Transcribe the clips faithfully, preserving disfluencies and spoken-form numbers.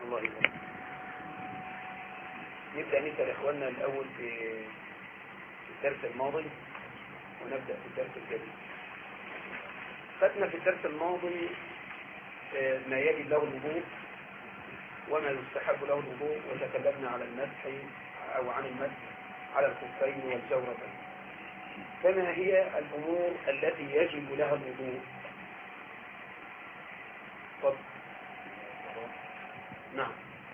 الله يبارك. نبدأ نسأل إخواننا الأول في الدرس الماضي ونبدأ في الدرس الجديد. فاتنا في الدرس الماضي ما يجب له الوضوء وما يستحب له الوضوء، وتكلمنا على المسح أو عن المسح على الخفين والجورتين. فما هي الأمور التي يجب لها الوضوء؟ طب نعم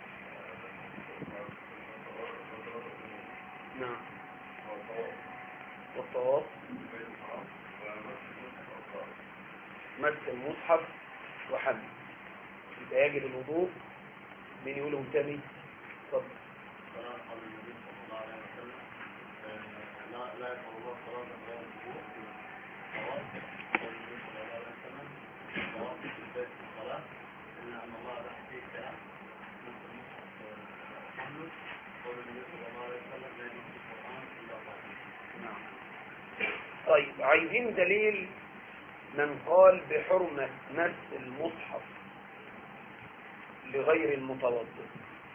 نعم والطواف، مس المصحف وحمل. يبقى يجب الوضوء. مين يقولهم تاني؟ طب لا لا يقول الله صلاة غير الوضوء، طواف قول النبي صلى الله عليه وسلم، طواف في البيت الصلاة، إلا أن الله لا فيه كلام، مثل المصحف حمل، قول النبي صلى الله عليه وسلم لا يمس القرآن إلا طاهر. نعم. طيب عايزين دليل من قال بحرمة مس المصحف لغير المتوضئ.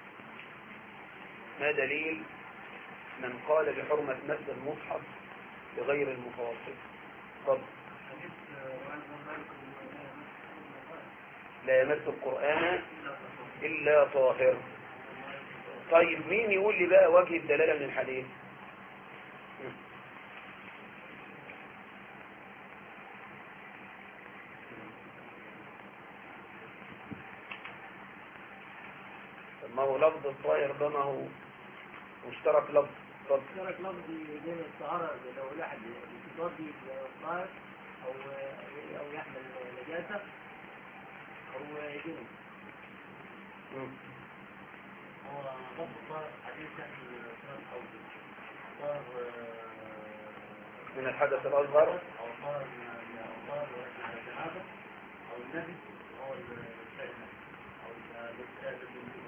ما دليل من قال بحرمة مس المصحف لغير المتوضئ؟ طب لا يمس القرآن إلا طاهر. طيب مين يقول لي بقى وجه الدلالة من الحديث؟ ما هو لفظ الطاهر ده ما هو مشترك لفظ. طب مشترك لفظي بين الطهارة لو واحد يتوضي الطاهر أو أو يحمل نجاسة أو يجنب. هو لفظ الطاهر حديث يحمل الإنسان أو طاهر من الحدث الأصغر أو طاهر من الطاهر ولكن على جنابه أو النبي أو الشيء أو الاستاذ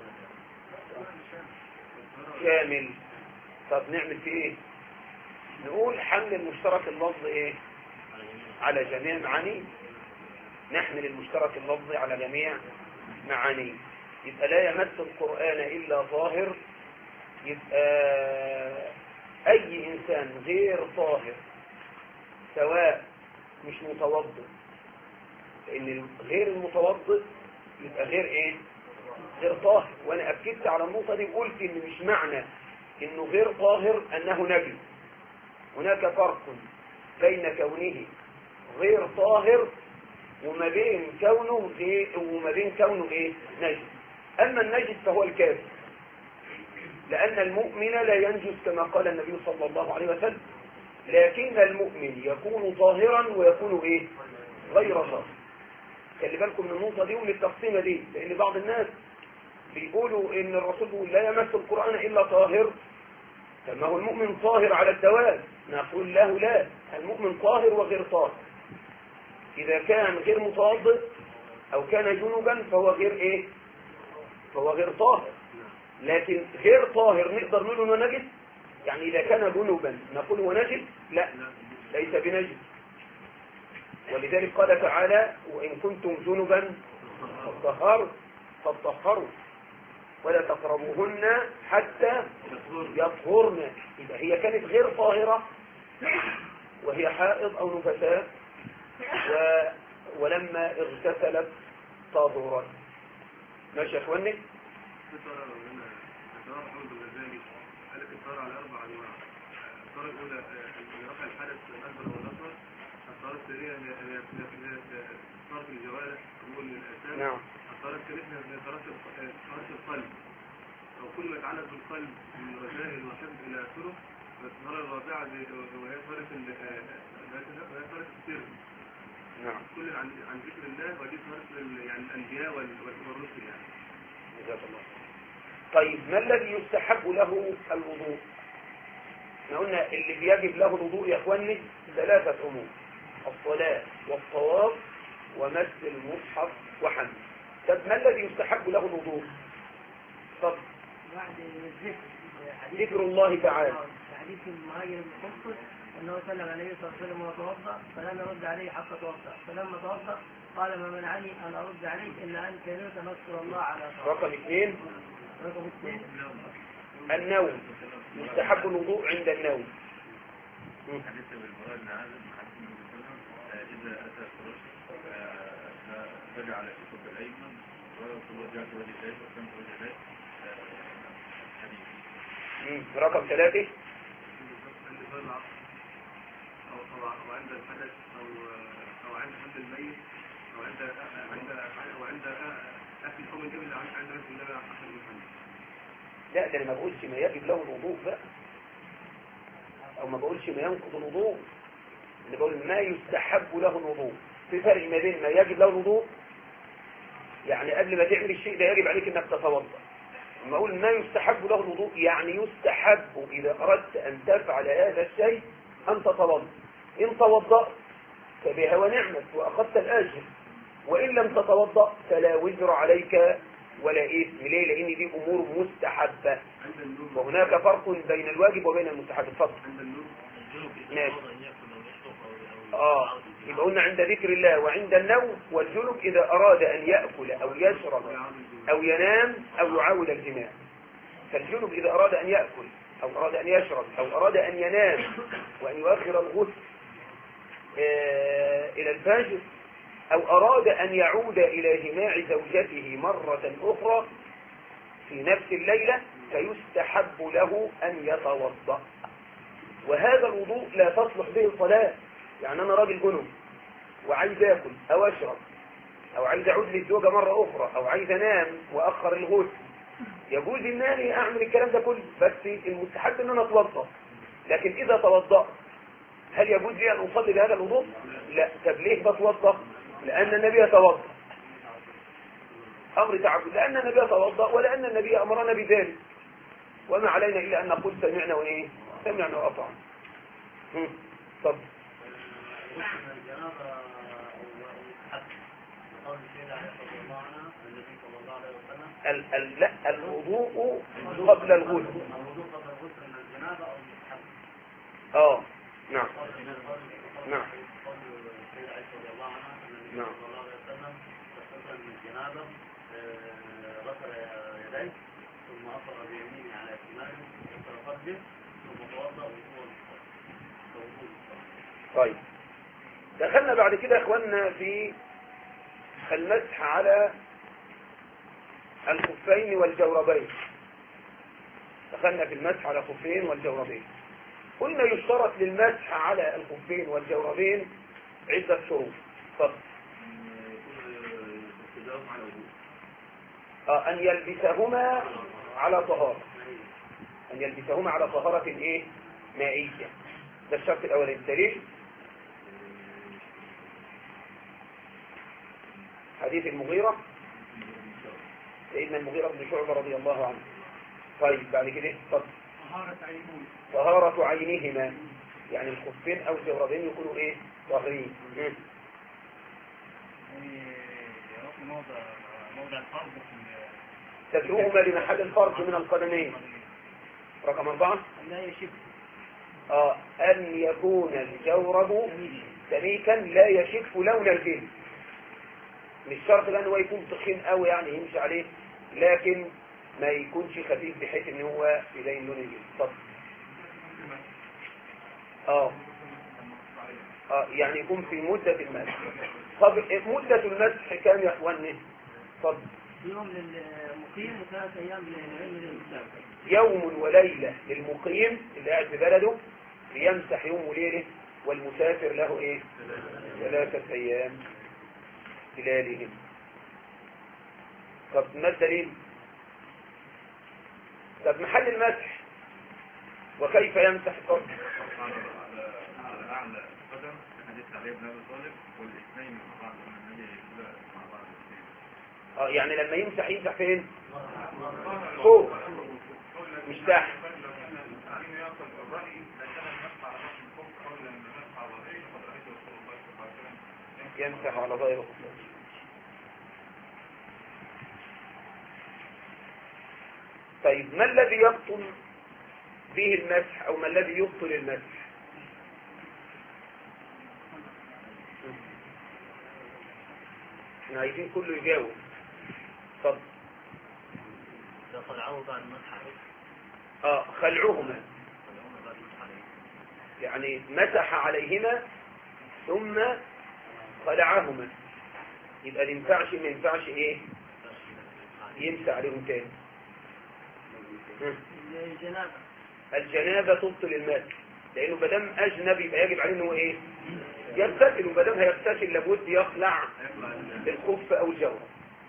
كامل. طب نعمل فيه ايه؟ نقول حمل المشترك اللفظ ايه على جميع معانيه. نحمل المشترك اللفظ على جميع معانيه. يبقى لا يمس القرآن إلا طاهر. يبقى أي إنسان غير طاهر سواء مش متوضئ، لأن غير المتوضئ يبقى غير ايه؟ غير طاهر. وانا اكدت على النقطة دي وقلت ان مش معنى انه غير طاهر انه نجس. هناك فرق بين كونه غير طاهر وما بين كونه غير وما بين كونه ايه؟ نجس. اما النجس فهو الكافر، لان المؤمن لا ينجس كما قال النبي صلى الله عليه وسلم، لكن المؤمن يكون طاهرا ويكون ايه؟ غير طاهر. خلي بالكم من النقطة دي ومن التقسيمة دي، لان بعض الناس بيقولوا ان الرسول بيقول لا يمس القرآن الا طاهر. فما هو المؤمن طاهر على الدوام؟ نقول له لا، المؤمن طاهر وغير طاهر. اذا كان غير متوضئ او كان جنبا فهو غير ايه؟ فهو غير طاهر. لكن غير طاهر نقدر نقول انه نجس؟ يعني اذا كان جنبا نقول هو نجس؟ لا، ليس بنجس. ولذلك قال تعالى وان كنتم جنبا فطهروا فطهروا ولا تقربوهن حتى يطهرن. يبقى هي كانت غير طاهرة وهي حائض أو نفساء و... ولما اغتسلت طهرت. ماشي يا اخواني؟ قال لك الطهارة على أربع أنواع. الطهارة الأولى رفع الحدث الأكبر والأصغر. الطهارة الثانية هي طهارة الجوارح قبول الأجسام. نعم. الطهارة الثالثة هي طهارة القلب، وكل ما يتعلق بالقلب من رجاء وحب إلى آخره. والطهارة الرابعة وهي طهارة طهارة السر. نعم. كل عن عن ذكر الله، ودي طهارة يعني الأنبياء والرسل يعني. جزاك الله. طيب ما الذي يستحب له الوضوء؟ احنا قلنا اللي بيجب له الوضوء يا اخواني ثلاثة امور: الصلاة والطواف ومس المصحف وحمل. طب ما الذي يستحب له الوضوء؟ طب بعد الذكر ذكر الله تعالى. حديث المهاجر المخصص أنه سلم على النبي صلى الله عليه وسلم وتوضأ فلم يرد عليه حتى توضأ، فلما توضأ قال ما منعني أن أرد عليك إلا أن كرهت نذكر الله على طهارة. رقم اثنين رقم اثنين النوم، يستحب الوضوء عند النوم. حديث بالبراء بن عازب حديث النبي صلى الله عليه وسلم إذا أتى فرش فجعل في صوب الأيمن ووجهت وجهيه وسمت وجهيه حديث. رقم ثلاثة أو أو عند الحدث أو أو عند حد الميت أو عند عند أو عند أكل قوم الجبل عند نفس النبي عليه الصلاة والسلام. لا، ده انا ما بقولش ما يجب له الوضوء بقى، او ما بقولش ما ينقض الوضوء، انا بقول ما يستحب له الوضوء. في فرق ما بين ما يجب له الوضوء، يعني قبل ما تعمل الشيء ده يجب عليك انك تتوضا. لما اقول ما يستحب له الوضوء يعني يستحب اذا اردت ان تفعل هذا الشيء ان تتوضا. ان توضأت فبها ونعمت واخذت الاجر، وان لم تتوضأ فلا وزر عليك ولا اثم. ليه؟ لان دي امور مستحبه، وهناك فرق بين الواجب وبين المستحب. اتفضل. ماشي. اه يبقى قلنا عند ذكر الله وعند النوم، والجنب اذا اراد ان ياكل او يشرب او ينام او يعاود الجماع. فالجنب اذا اراد ان ياكل او اراد ان يشرب او اراد ان ينام وان يؤخر الغسل آه الى الفجر، او اراد ان يعود الى جماع زوجته مرة اخرى في نفس الليلة، فيستحب له ان يتوضأ. وهذا الوضوء لا تصلح به الصلاة. يعني انا راجل جنب وعايز اكل او اشرب او عايز اعود للزوجة مرة اخرى او عايز انام واخر الغسل، يجوز انني اعمل الكلام ده كله، بس المستحب ان انا اتوضا. لكن اذا توضأت هل يجوز لي ان اصلي بهذا الوضوء؟ لا. طب ليه بتوضا؟ لان النبي يتوضا، امر تعبد، لان النبي يتوضا ولان النبي امرنا بذلك، وما علينا الا ان نقول سمعنا وايه؟ سمعنا واطعنا. طب الجنابة قول السيدة عائشة رضي الله عنها النبي صلى الله عليه وسلم ال ال لا الوضوء قبل الغسل. الوضوء قبل الغسل من الجنابة أو المستحب. اه نعم نعم قول السيدة عائشة رضي الله عنها النبي نعم صلى الله عليه وسلم تغتسل من الجنابة، غسل يديه ثم أفر بيمينه على شماله غسل فرجه ثم توضأ وضوء الصلاة. طيب دخلنا بعد كده يا اخواننا في المسح على الخفين والجوربين. دخلنا في المسح على الخفين والجوربين. قلنا يشترط للمسح على الخفين والجوربين عدة شروط. اتفضل. اه ان يلبسهما على طهارة، ان يلبسهما على طهارة ايه؟ مائية. ده الشرط الاولاني. الدليل حديث المغيرة، سيدنا المغيرة بن شعبة رضي الله عنه. طيب بعد كده اتفضل. طهارة عينهما، يعني الخفين او الجوربين يكونوا ايه؟ طاهرين. تدعوهما لمحل الفرج من القدمين. رقم أربعة لا يشك آه أن يكون الجورب سميكا لا يشف لون الجلد. مش شرط لأنه هو يكون تخين قوي يعني يمشي عليه، لكن ما يكونش خفيف بحيث ان هو يبين لون الجلد. طب اه اه يعني يكون في مدة المسح. طب مدة المسح كام يا اخواني؟ طب يوم للمقيم وثلاث ايام للمسافر. يوم وليلة للمقيم اللي قاعد في بلده يمسح يوم وليلة، والمسافر له ايه؟ ثلاثة ايام خلالهم. طب ما الدليل؟ طب محل المسح وكيف يمسح الفرج؟ على اعلى قدم حديث علي بن ابي طالب والاثنين مع بعض النبي مع بعض. اه يعني لما يمسح يمسح فين؟ فوق مش تحت. يمسح على ظاهر الخفين. طيب ما الذي يبطل به المسح او ما الذي يبطل المسح؟ احنا عايزين كله يجاوب. اتفضل. إذا خلعوه بعد مسح عليه. اه خلعوهما، خلعوهما بعد مسح عليه. يعني مسح عليهما ثم خلعهما، يبقى ما ينفعش ما ينفعش ايه يمسح عليهم تاني. الجنابة الجنابة تبطل الماء، لانه ما دام اجنب يبقى يجب عليه انه ايه يغتسل، وما دام هيغتسل لابد يخلع الخف او الجورب.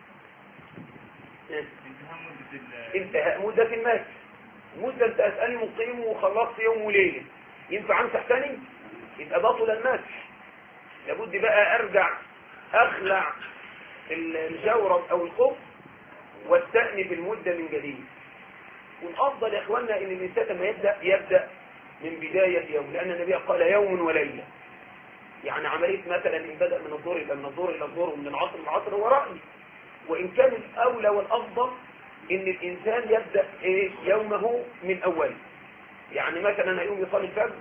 انتهاء مدة الماء، مدة انت اسألني مقيم وخلصت يوم وليلة، ينفع امسح ثاني؟ يبقى بطل المسح، لابد بقى ارجع اخلع الجورب او الخف واستأنف المدة من جديد. والافضل يا اخواننا ان الانسان لما يبدأ يبدأ من بداية يوم، لان النبي قال يوم وليلة، يعني عملية مثلا ان بدأ من الظهر الى من الظهر الى الظهر ومن العصر للعصر هو رأي، وان كان الاولى والافضل ان الانسان يبدأ ايه يومه من اوله. يعني مثلا يوم يصلي الفجر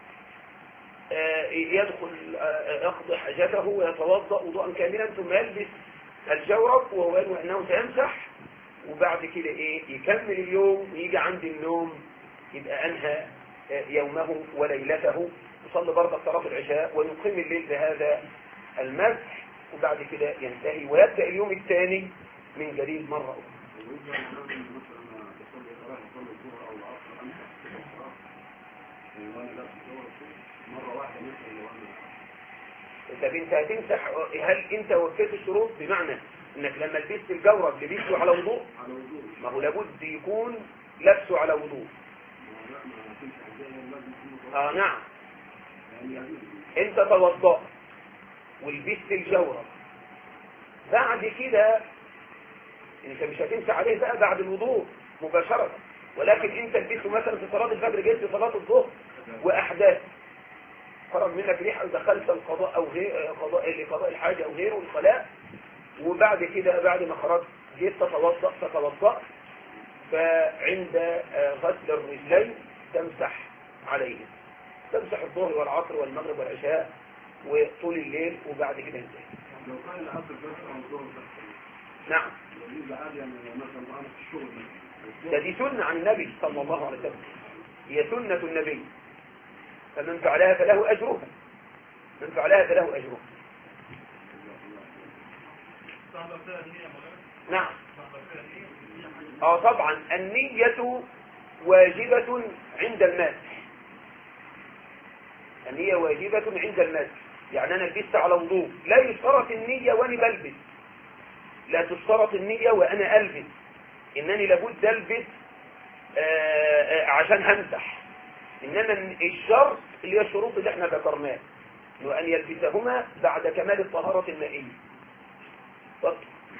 يدخل يقضي حاجته ويتوضأ وضوءا كاملا ثم يلبس الجورب وهو ينوي انه سيمسح، وبعد كده ايه يكمل اليوم ويجي عند النوم يبقى انهى يومه وليلته، يصلي برضه صلاه العشاء ويقيم الليل بهذا المسح، وبعد كده ينتهي ويبدا اليوم الثاني من جديد مره اخرى. طب انت هتمسح، هل انت وفيت الشروط؟ بمعنى انك لما لبست الجورب لبسته على وضوء؟ ما هو لابد يكون لبسه على وضوء. اه نعم، انت توضأت ولبست الجورب، بعد كده انت مش هتمسح عليه بقى بعد الوضوء مباشرة، ولكن انت لبسته مثلا في صلاة الفجر، جيت في صلاة الظهر واحداث خرج منك ريحه ودخلت القضاء او غير قضاء لقضاء الحاجه او غيره الخلاء، وبعد كده بعد ما خرجت جيت تتوضا تتوضا فعند غسل الرجلين تمسح عليهم، تمسح الظهر والعصر والمغرب والعشاء وطول الليل وبعد كده انتهي. لو كان العصر بس او الظهر بس. نعم. ده دي سنه عن النبي صلى الله عليه وسلم، هي سنه النبي، فمن فعلها فله أجرها، من فعلها فله أجرها. نعم. اه طبعا النية واجبة عند المسح، النية واجبة عند المسح، يعني أنا لبست على وضوء لا يشترط النية وأنا بلبس، لا تشترط النية وأنا ألبس، إنني لابد ألبس آآ آآ عشان همسح، إنما الشرط اللي هي الشروط اللي احنا ذكرناها، وأن يلبسهما بعد كمال الطهارة المائية. طب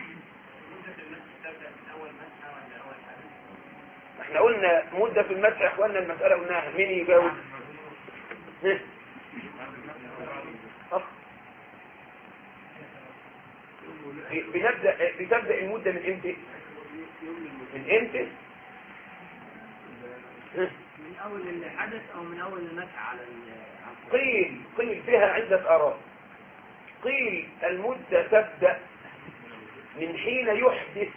احنا قلنا مدة في المسح يا اخواننا، المسألة قلناها، مين يجاوب؟ بنبدأ بتبدأ المدة من امتى؟ من امتى؟ من اول الحدث او من اول المسح على قيل قيل فيها عدة آراء. قيل المدة تبدأ من حين يحدث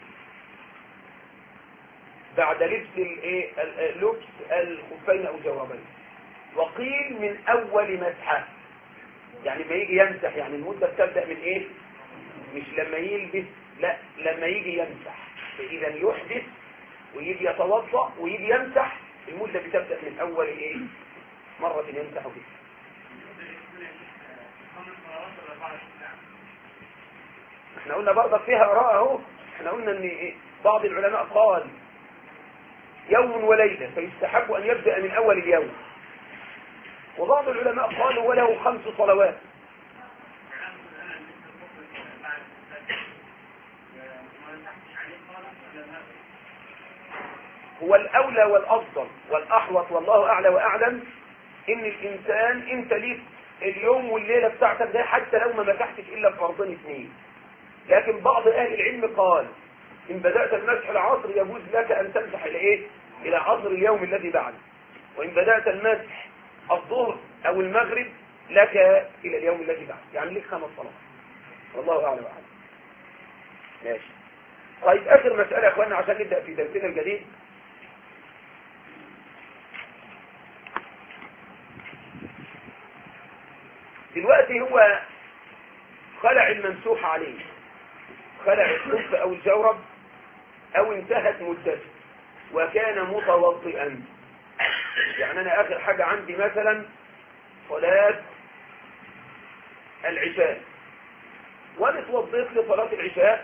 بعد لبس الايه لبس الخفين او الجوربين، وقيل من اول مسحه، يعني ما يجي يمسح، يعني المدة تبدأ من ايه؟ مش لما يلبس، لا لما يجي يمسح، فاذا يحدث ويجي يتوضا ويجي يمسح، المدة بتبدأ من اول ايه مرة يمسح فيها. احنا قلنا برضك فيها آراء اهو، احنا قلنا ان إيه؟ بعض العلماء قال يوم وليلة فيستحب ان يبدأ من اول اليوم، وبعض العلماء قالوا وله خمس صلوات. هو الاولى والافضل والاحوط والله اعلى واعلم ان الانسان انت ليك اليوم والليلة بتاعتك ده حتى لو ما مسحتش الا بفرضين اثنين، لكن بعض اهل العلم قال ان بدأت المسح العصر يجوز لك ان تمسح الى ايه الى عصر اليوم الذي بعده، وان بدأت المسح الظهر او المغرب لك الى اليوم الذي بعده، يعني لك خمس صلوات والله اعلم واعلم. ماشي. طيب اخر مسألة يا اخوانا عشان نبدأ في درسنا الجديد. دلوقتي هو خلع الممسوح عليه، خلع الخف او الجورب او انتهت مدته وكان متوضئا. يعني انا اخر حاجة عندي مثلا صلاة العشاء، وانا اتوضيت لصلاة العشاء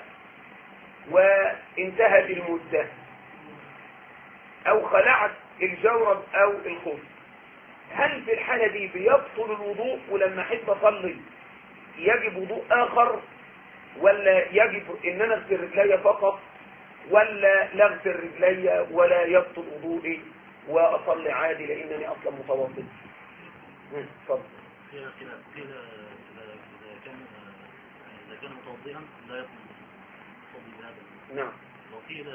وانتهت المدة، او خلعت الجورب او الخف، هل في الحالة دي بيبطل الوضوء ولما احب اصلي يجب وضوء اخر، ولا يجب ان انا اغسل رجلي فقط، ولا لا اغسل رجلي ولا يبطل وضوئي واصلي عادي لانني اصلا متوضئ؟ اتفضل. قيل قيل إذا كان إذا كان متوضئا لا يطلب الصلي بهذا. نعم. وقيل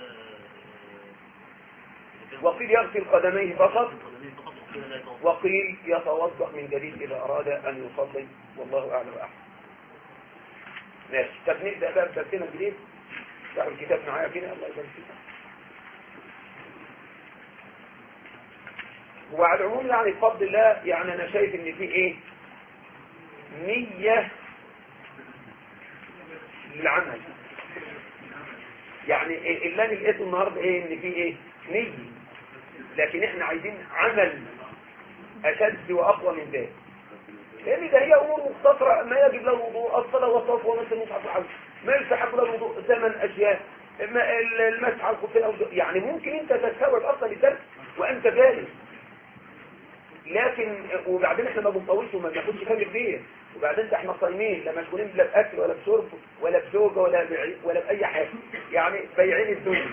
وقيل يغسل قدميه فقط، وقيل لا يتوضأ. وقيل يتوضأ من جديد إذا أراد أن يصلي، والله أعلم وأحسن. ماشي. طب نبدأ بقى بدرسنا الجديد. افتحوا الكتاب معايا كده، الله يبارك فيك. وعلى العموم يعني بفضل الله يعني أنا شايف إن في إيه؟ نية للعمل. يعني اللي أنا لقيته النهارده إيه؟ إن في إيه؟ نية. لكن إحنا عايزين عمل أشد وأقوى من ذلك. لأن ده هي أمور مختصرة، ما يجب له الوضوء، الصلاة والصوف ومس المصحف الحج، ما يستحق له الوضوء ثمان أشياء، المسح على الخفين، يعني ممكن أنت تستوعب أصلا الدرس وأنت جالس. لكن وبعدين احنا ما بنطولش وما بناخدش كام كبير، وبعدين ده احنا صايمين لا مشغولين لا باكل ولا بشرب ولا بزوجه ولا بعي ولا باي حاجه، يعني بايعين الدنيا.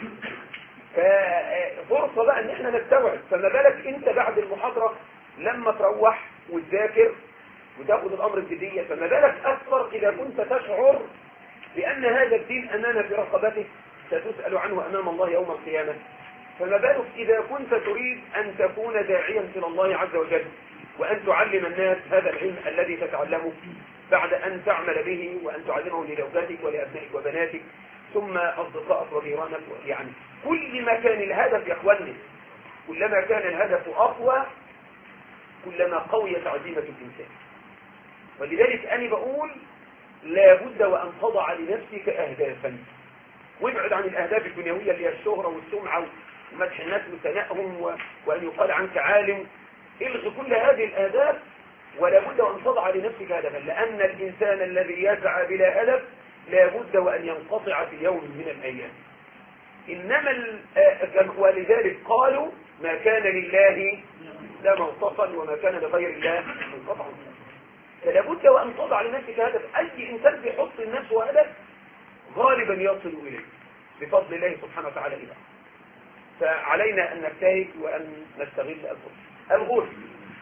ففرصه بقى ان احنا نستوعب، فما بالك انت بعد المحاضره لما تروح وتذاكر وتاخد الامر بجديه، فما بالك اكثر اذا كنت تشعر بان هذا الدين امانه في رقبتك ستسال عنه امام الله يوم القيامه. فما بالك إذا كنت تريد أن تكون داعيا إلى الله عز وجل وأن تعلم الناس هذا العلم الذي تتعلمه بعد أن تعمل به وأن تعلمه لزوجاتك ولأبنائك وبناتك ثم أصدقائك وجيرانك. يعني كل ما كان الهدف يا أخواني، كلما كان الهدف أقوى كلما قويت عزيمة الإنسان. ولذلك أنا بقول لا بد وأن تضع لنفسك أهدافا، وابعد عن الأهداف الدنيوية اللي هي الشهرة والسمعة ومدح الناس وثنائهم وأن يقال عنك عالم. الغي كل هذه الأهداف ولا بد وأن تضع لنفسك هدفا، لأن الإنسان الذي يسعى بلا هدف لا بد وأن ينقطع في يوم من الأيام. إنما ولذلك قالوا ما كان لله لما اتصل وما كان لغير الله انقطع. فلا بد وأن تضع لنفسك هدف. أي إنسان بيحط لنفسه هدف غالبا يصل إليه بفضل الله سبحانه وتعالى إليه. فعلينا أن نجتهد وأن نستغل الغسل. الغسل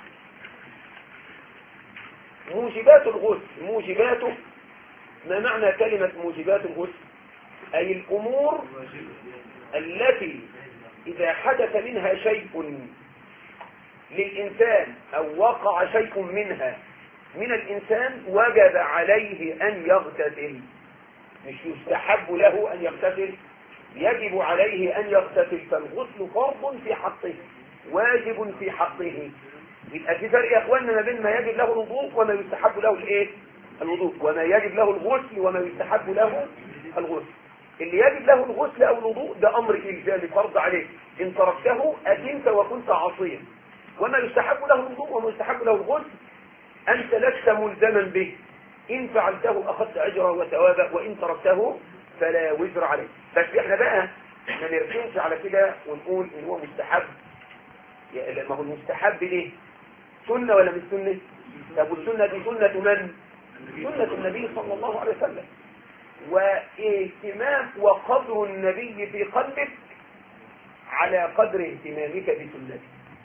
موجبات الغسل، موجباته ما معنى كلمة موجبات الغسل؟ أي الأمور التي إذا حدث منها شيء للإنسان أو وقع شيء منها من الإنسان وجب عليه أن يغتسل. مش يستحب له أن يغتسل، يجب عليه أن يغتسل. فالغسل فرض في حقه، واجب في حقه. يبقى في فرق يا اخواننا ما بين ما يجب له الوضوء وما يستحب له الايه؟ الوضوء. وما يجب له الغسل وما يستحب له الغسل. اللي يجب له الغسل او الوضوء ده امر الزامي فرض عليك، ان تركته اثمت وكنت عاصيا. وما يستحب له الوضوء وما يستحب له الغسل انت لست ملزما به، ان فعلته اخذت اجرا وثوابا وان تركته فلا وزر عليك. بس احنا بقى ما نركنش على كده ونقول ان هو مستحب. ما هو المستحب ليه؟ سنة ولا مش سنة؟ طب والسنة دي سنة من؟ سنة النبي صلى الله عليه وسلم. واهتمام وقدر النبي في قلبك على قدر اهتمامك بسنته.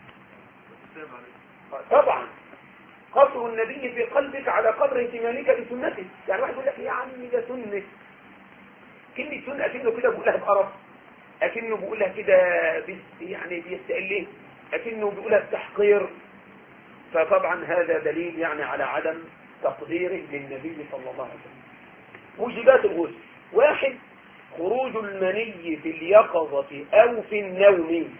طبعا قدر النبي في قلبك على قدر اهتمامك بسنته. يعني واحد يقول لك يا عمي ده سنة، كلمة سنة أكنه كده بيقولها بقرف، أكنه بيقولها كده يعني بيستقل، أكنه بيقولها بتحقير. فطبعا هذا دليل يعني على عدم تقديره للنبي صلى الله عليه وسلم. موجبات الغسل: واحد خروج المني في اليقظة أو في النوم،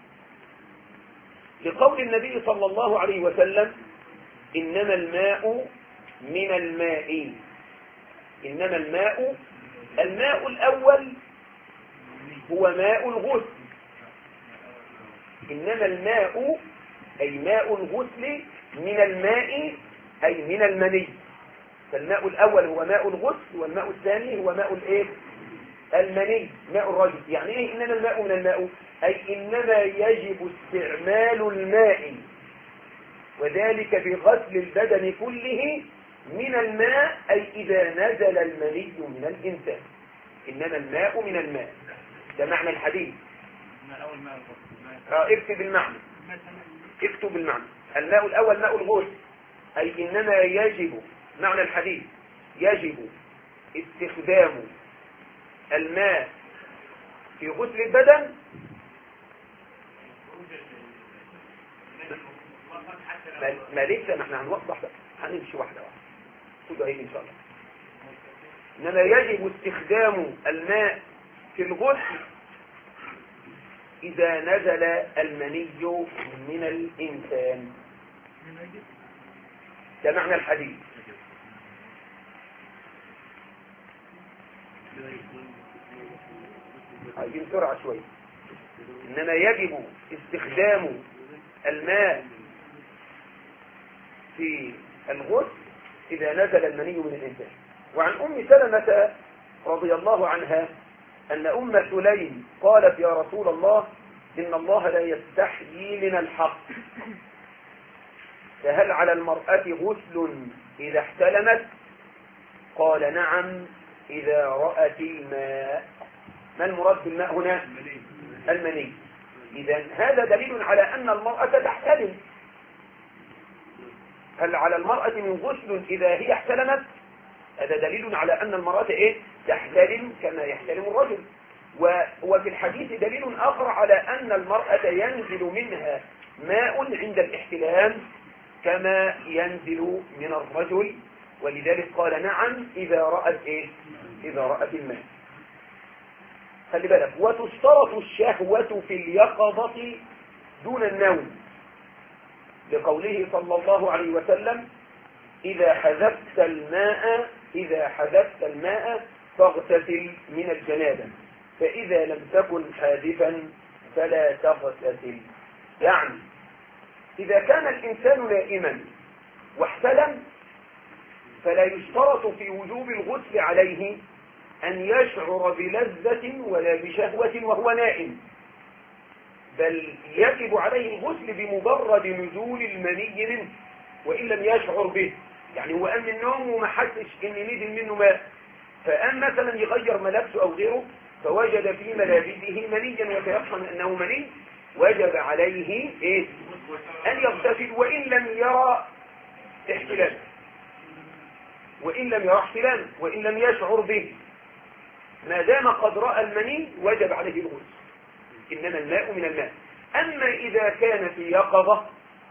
لقول النبي صلى الله عليه وسلم إنما الماء من الماء. إنما الماء الماء الأول هو ماء الغسل. إنما الماء أي ماء الغسل من الماء أي من المني. فالماء الأول هو ماء الغسل، والماء الثاني هو ماء الإيه؟ المني، ماء الرجل. يعني إيه إنما الماء من الماء؟ أي إنما يجب استعمال الماء، وذلك بغسل البدن كله من الماء، أي إذا نزل المني من الإنسان. إنما الماء من الماء، ده معنى الحديث. اه اكتب المعنى، اكتب المعنى. الماء الأول ماء الغسل، أي إنما يجب، معنى الحديث يجب استخدام الماء في غسل البدن ما لسه، ما احنا هنوضح بقى، هنمشي واحدة واحدة خدوا هيك ان شاء الله. انما يجب استخدام الماء في الغسل اذا نزل المني من الانسان، ده معنى الحديث. عايزين سرعة شوية. انما يجب استخدام الماء في الغسل إذا نزل المني من الإنسان. وعن أم سلمة رضي الله عنها أن أم سليم قالت يا رسول الله إن الله لا يستحيي من الحق، فهل على المرأة غسل إذا احتلمت؟ قال نعم إذا رأت الماء. ما المراد بالماء هنا؟ المني. إذن هذا دليل على أن المرأة تحتلم. هل على المرأة من غسل إذا هي احتلمت؟ هذا دليل على أن المرأة إيه؟ تحتلم كما يحتلم الرجل. وفي الحديث دليل آخر على أن المرأة ينزل منها ماء عند الاحتلام كما ينزل من الرجل، ولذلك قال نعم إذا رأت إيه؟ إذا رأت الماء. خلي بالك، وتشترط الشهوة في اليقظة دون النوم، لقوله صلى الله عليه وسلم إذا حذفت الماء إذا حذفت الماء فاغتسل من الجنابة، فإذا لم تكن حاذفا فلا تغتسل. يعني إذا كان الإنسان نائما واحتلم فلا يشترط في وجوب الغسل عليه أن يشعر بلذة ولا بشهوة وهو نائم، بل يجب عليه الغسل بمجرد نزول المني منه وإن لم يشعر به. يعني هو قام من النوم وما حسش إن نزل منه ماء، فقام مثلا يغير ملابسه أو غيره فوجد في ملابسه منيا وتيقن أنه مني، وجب عليه إيه؟ أن يغتسل وإن لم يرى احتلام، وإن لم يرى احتلام وإن لم يشعر به، ما دام قد رأى المني وجب عليه الغسل. إنما الماء من الماء. أما إذا كان في يقظة،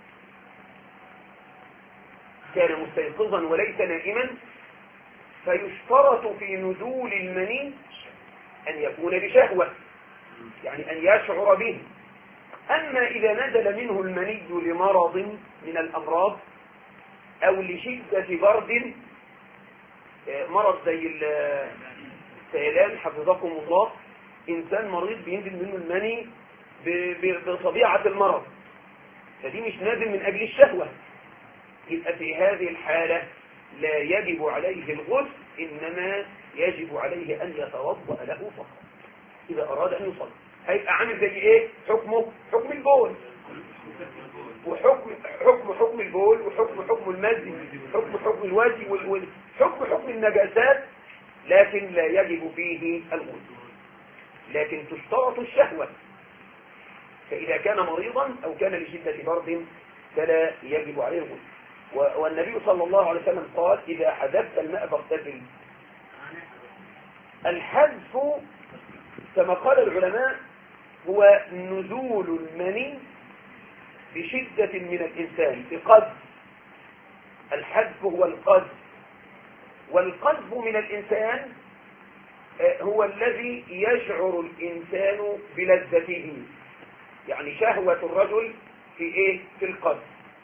كان مستيقظا وليس نائما، فيشترط في نزول المني أن يكون بشهوة، يعني أن يشعر به. أما إذا نزل منه المني لمرض من الأمراض أو لشدة برد، مرض زي السيلان حفظكم الله، إنسان مريض بينزل منه المني بطبيعة المرض، فدي مش نازل من أجل الشهوة، يبقى في هذه الحالة لا يجب عليه الغسل، إنما يجب عليه أن يتوضأ له فقط إذا أراد أن يصلي. هيبقى عامل زي إيه؟ حكمه حكم البول، وحكم حكم حكم البول، وحكم حكم المزي، حكم حكم الوجه، وحكم حكم النجاسات، لكن لا يجب فيه الغسل، لكن تشترط الشهوة. فإذا كان مريضا أو كان لشدة برد فلا يجب عليه الغسل. والنبي صلى الله عليه وسلم قال إذا حذفت الماء فاغتسل. الحذف كما قال العلماء هو نزول المني بشدة من الإنسان بقذف. الحذف هو القذف، والقذف من الإنسان هو الذي يشعر الإنسان بلذته، يعني شهوة الرجل في إيه؟ في القلب.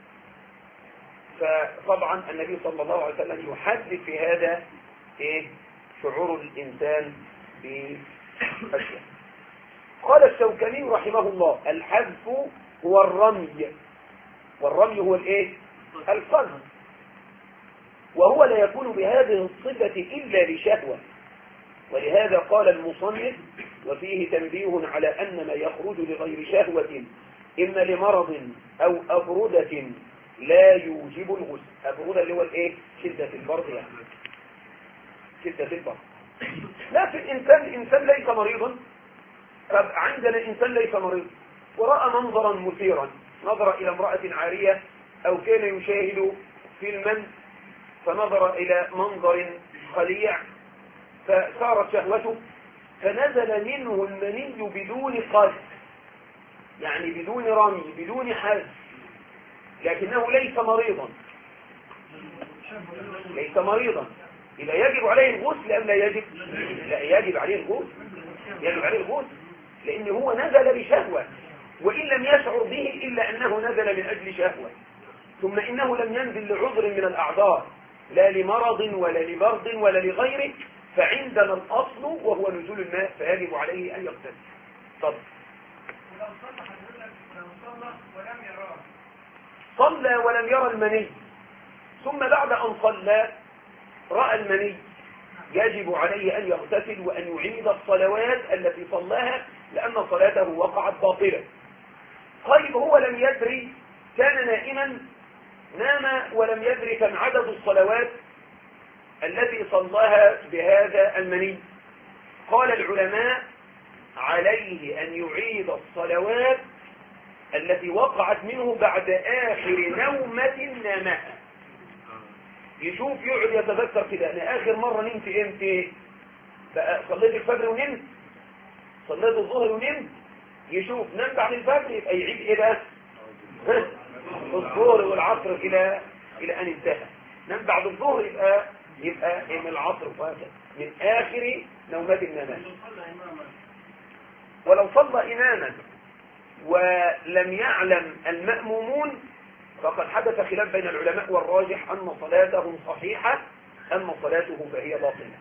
فطبعا النبي صلى الله عليه وسلم يحدد في هذا إيه؟ شعور الإنسان بالشهوة. قال الشوكاني رحمه الله: الحذف هو الرمي، والرمي هو الإيه؟ القذف، وهو لا يكون بهذه الصفة إلا لشهوة. ولهذا قال المصنف: وفيه تنبيه على أن ما يخرج لغير شهوة إما لمرض أو أبردة لا يوجب الغسل. أبردة اللي هو الإيه؟ شدة البرد، يعني شدة البرد. لكن إنسان إنسان ليس مريضا، عندنا إنسان ليس مريض ورأى منظرا مثيرا، نظر إلى امرأة عارية أو كان يشاهد فيلما فنظر إلى منظر خليع فصارت شهوته، فنزل منه المني بدون قذف، يعني بدون رمي بدون حذف، لكنه ليس مريضا ليس مريضا إذا يجب عليه الغسل أم لا يجب؟ لا، يجب عليه الغسل يجب عليه الغسل لأنه هو نزل بشهوة، وإن لم يشعر به إلا أنه نزل من أجل شهوة، ثم إنه لم ينزل لعذر من الأعذار، لا لمرض ولا لبرد ولا لغيره، فعندنا الأصل وهو نزول الماء، فيجب عليه أن يغتسل. طب صلى ولم يرى المني، ثم بعد أن صلى رأى المني، يجب عليه أن يغتسل وأن يعيد الصلوات التي صلاها، لأن صلاته وقعت باطلة. طيب هو لم يدري، كان نائما، نام ولم يدري كم عدد الصلوات التي صلاها بهذا المني. قال العلماء: عليه أن يعيد الصلوات التي وقعت منه بعد آخر نومة نامها. يشوف يقعد يتذكر كده: أنا آخر مرة نمت إمتى؟ بقى صليت الفجر ونمت، صليت الظهر ونمت، يشوف نام بعد الفجر يبقى يعيد إيه بقى؟ الظهر والعصر إلى إلى أن انتهى. نام بعد الظهر يبقى يبقى من العصر وهكذا من آخر نومات النماذج. ولو صلى إماما ولم يعلم المأمومون فقد حدث خلاف بين العلماء، والراجح أن صلاتهم صحيحة، أما صلاته فهي باطلة.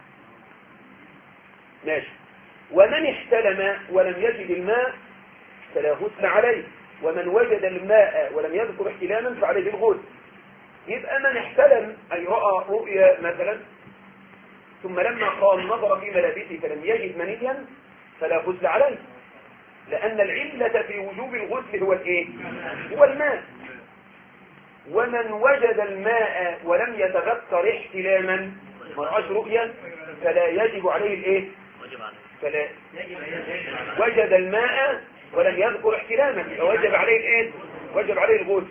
ماشي. ومن احتلم ولم يجد الماء فلا غسل عليه، ومن وجد الماء ولم يذكر احتلاما فعليه الغسل. يبقى من احتلم أي رأى رؤيا مثلا، ثم لما قام نظر في ملابسه فلم يجد منيا فلا غسل عليه، لأن العلة في وجوب الغسل هو الايه؟ هو الماء. ومن وجد الماء ولم يتذكر احتلاما، مرأش رؤيا، فلا يجب عليه الايه؟ فلا وجد الماء ولم يذكر احتلاما وجب عليه الايه؟ وجب عليه الغسل.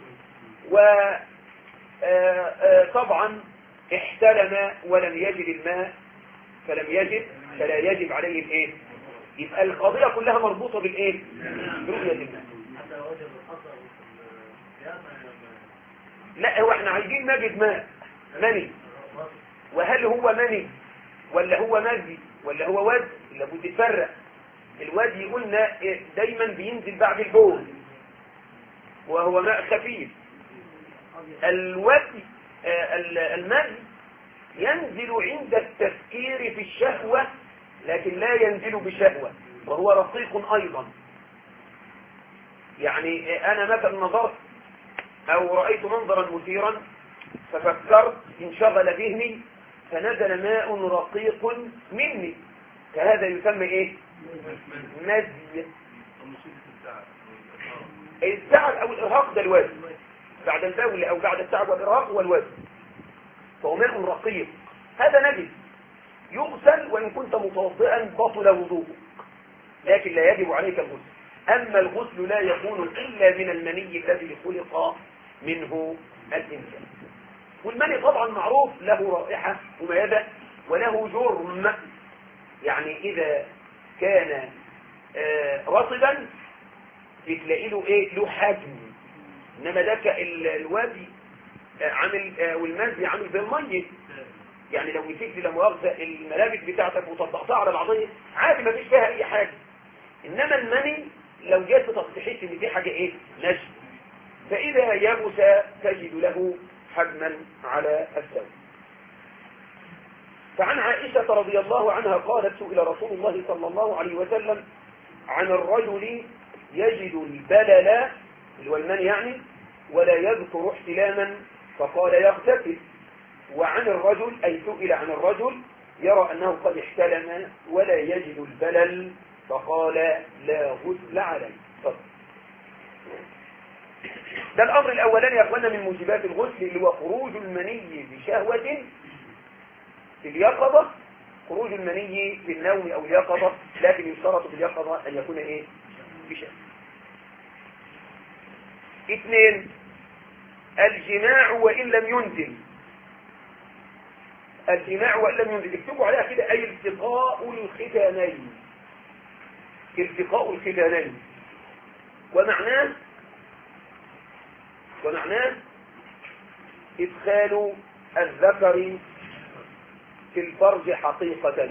وطبعا احتلم ولم يجد الماء فلم يجب فلا يجب عليه الايه؟ يبقى القضية كلها مربوطة بالايه؟ برؤية الماء. لا، هو احنا عايزين نجد ماء مني، وهل هو مني ولا هو مزي ولا هو ود؟ لابد تفرق. الودي قلنا دايما بينزل بعد البول وهو ماء خفيف. الودي المزي ينزل عند التفكير في الشهوة لكن لا ينزل بشهوة، وهو رقيق أيضا. يعني أنا مثلا نظرت أو رأيت منظرا مثيرا ففكرت، انشغل ذهني فنزل ماء رقيق مني، فهذا يسمى إيه؟ مزي. التعب أو الإرهاق ده الوزن، بعد البول أو بعد التعب والإرهاق هو الوزن، فهو ماء رقيق، هذا نجس يغسل، وإن كنت متوضئا بطل وضوءك، لكن لا يجب عليك الغسل. أما الغسل لا يكون إلا من المني الذي خلق منه الإنسان. والمني طبعا معروف له رائحة مميزة وله جرم، يعني إذا كان آه رطبا بتلاقي له إيه؟ له حجم، إنما ده الوادي آه عامل آه والمزي عامل زي المية، يعني لو مسكت لا مؤاخذة الملابس بتاعتك وطبقتها على بعضها عادي ما فيش فيها اي حاجة. انما المني لو جيت تحس ان دي حاجة ايه نجس، فاذا يبس تجد له حجما على الثوب. فعن عائشة رضي الله عنها قالت سئل رسول الله صلى الله عليه وسلم عن الرجل يجد البلل اللي هو المني يعني ولا يذكر احتلاما فقال يغتسل، وعن الرجل أي سئل عن الرجل يرى أنه قد احتلم ولا يجد البلل فقال لا غسل عليه. طب. ده الأمر الأولاني يا أخوانا من موجبات الغسل اللي هو خروج المني بشهوة في اليقظة، خروج المني في النوم أو اليقظة، لكن يشترط في اليقظة أن يكون إيه بشهوة. اثنين الجماع وإن لم ينزل، الجماع وإن لم ينزل اكتبوا عليها كده أي التقاء الختانين، التقاء الختانين ومعناه ومعناه إدخال الذكر في الفرج حقيقة،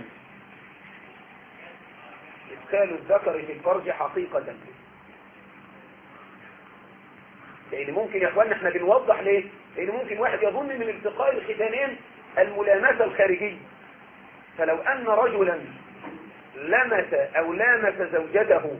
إدخال الذكر في الفرج حقيقة. لأن ممكن يا أخوانا احنا بنوضح ليه؟ لأن ممكن واحد يظن من التقاء الختانين الملامسة الخارجية، فلو أن رجلا لمس أو لامس زوجته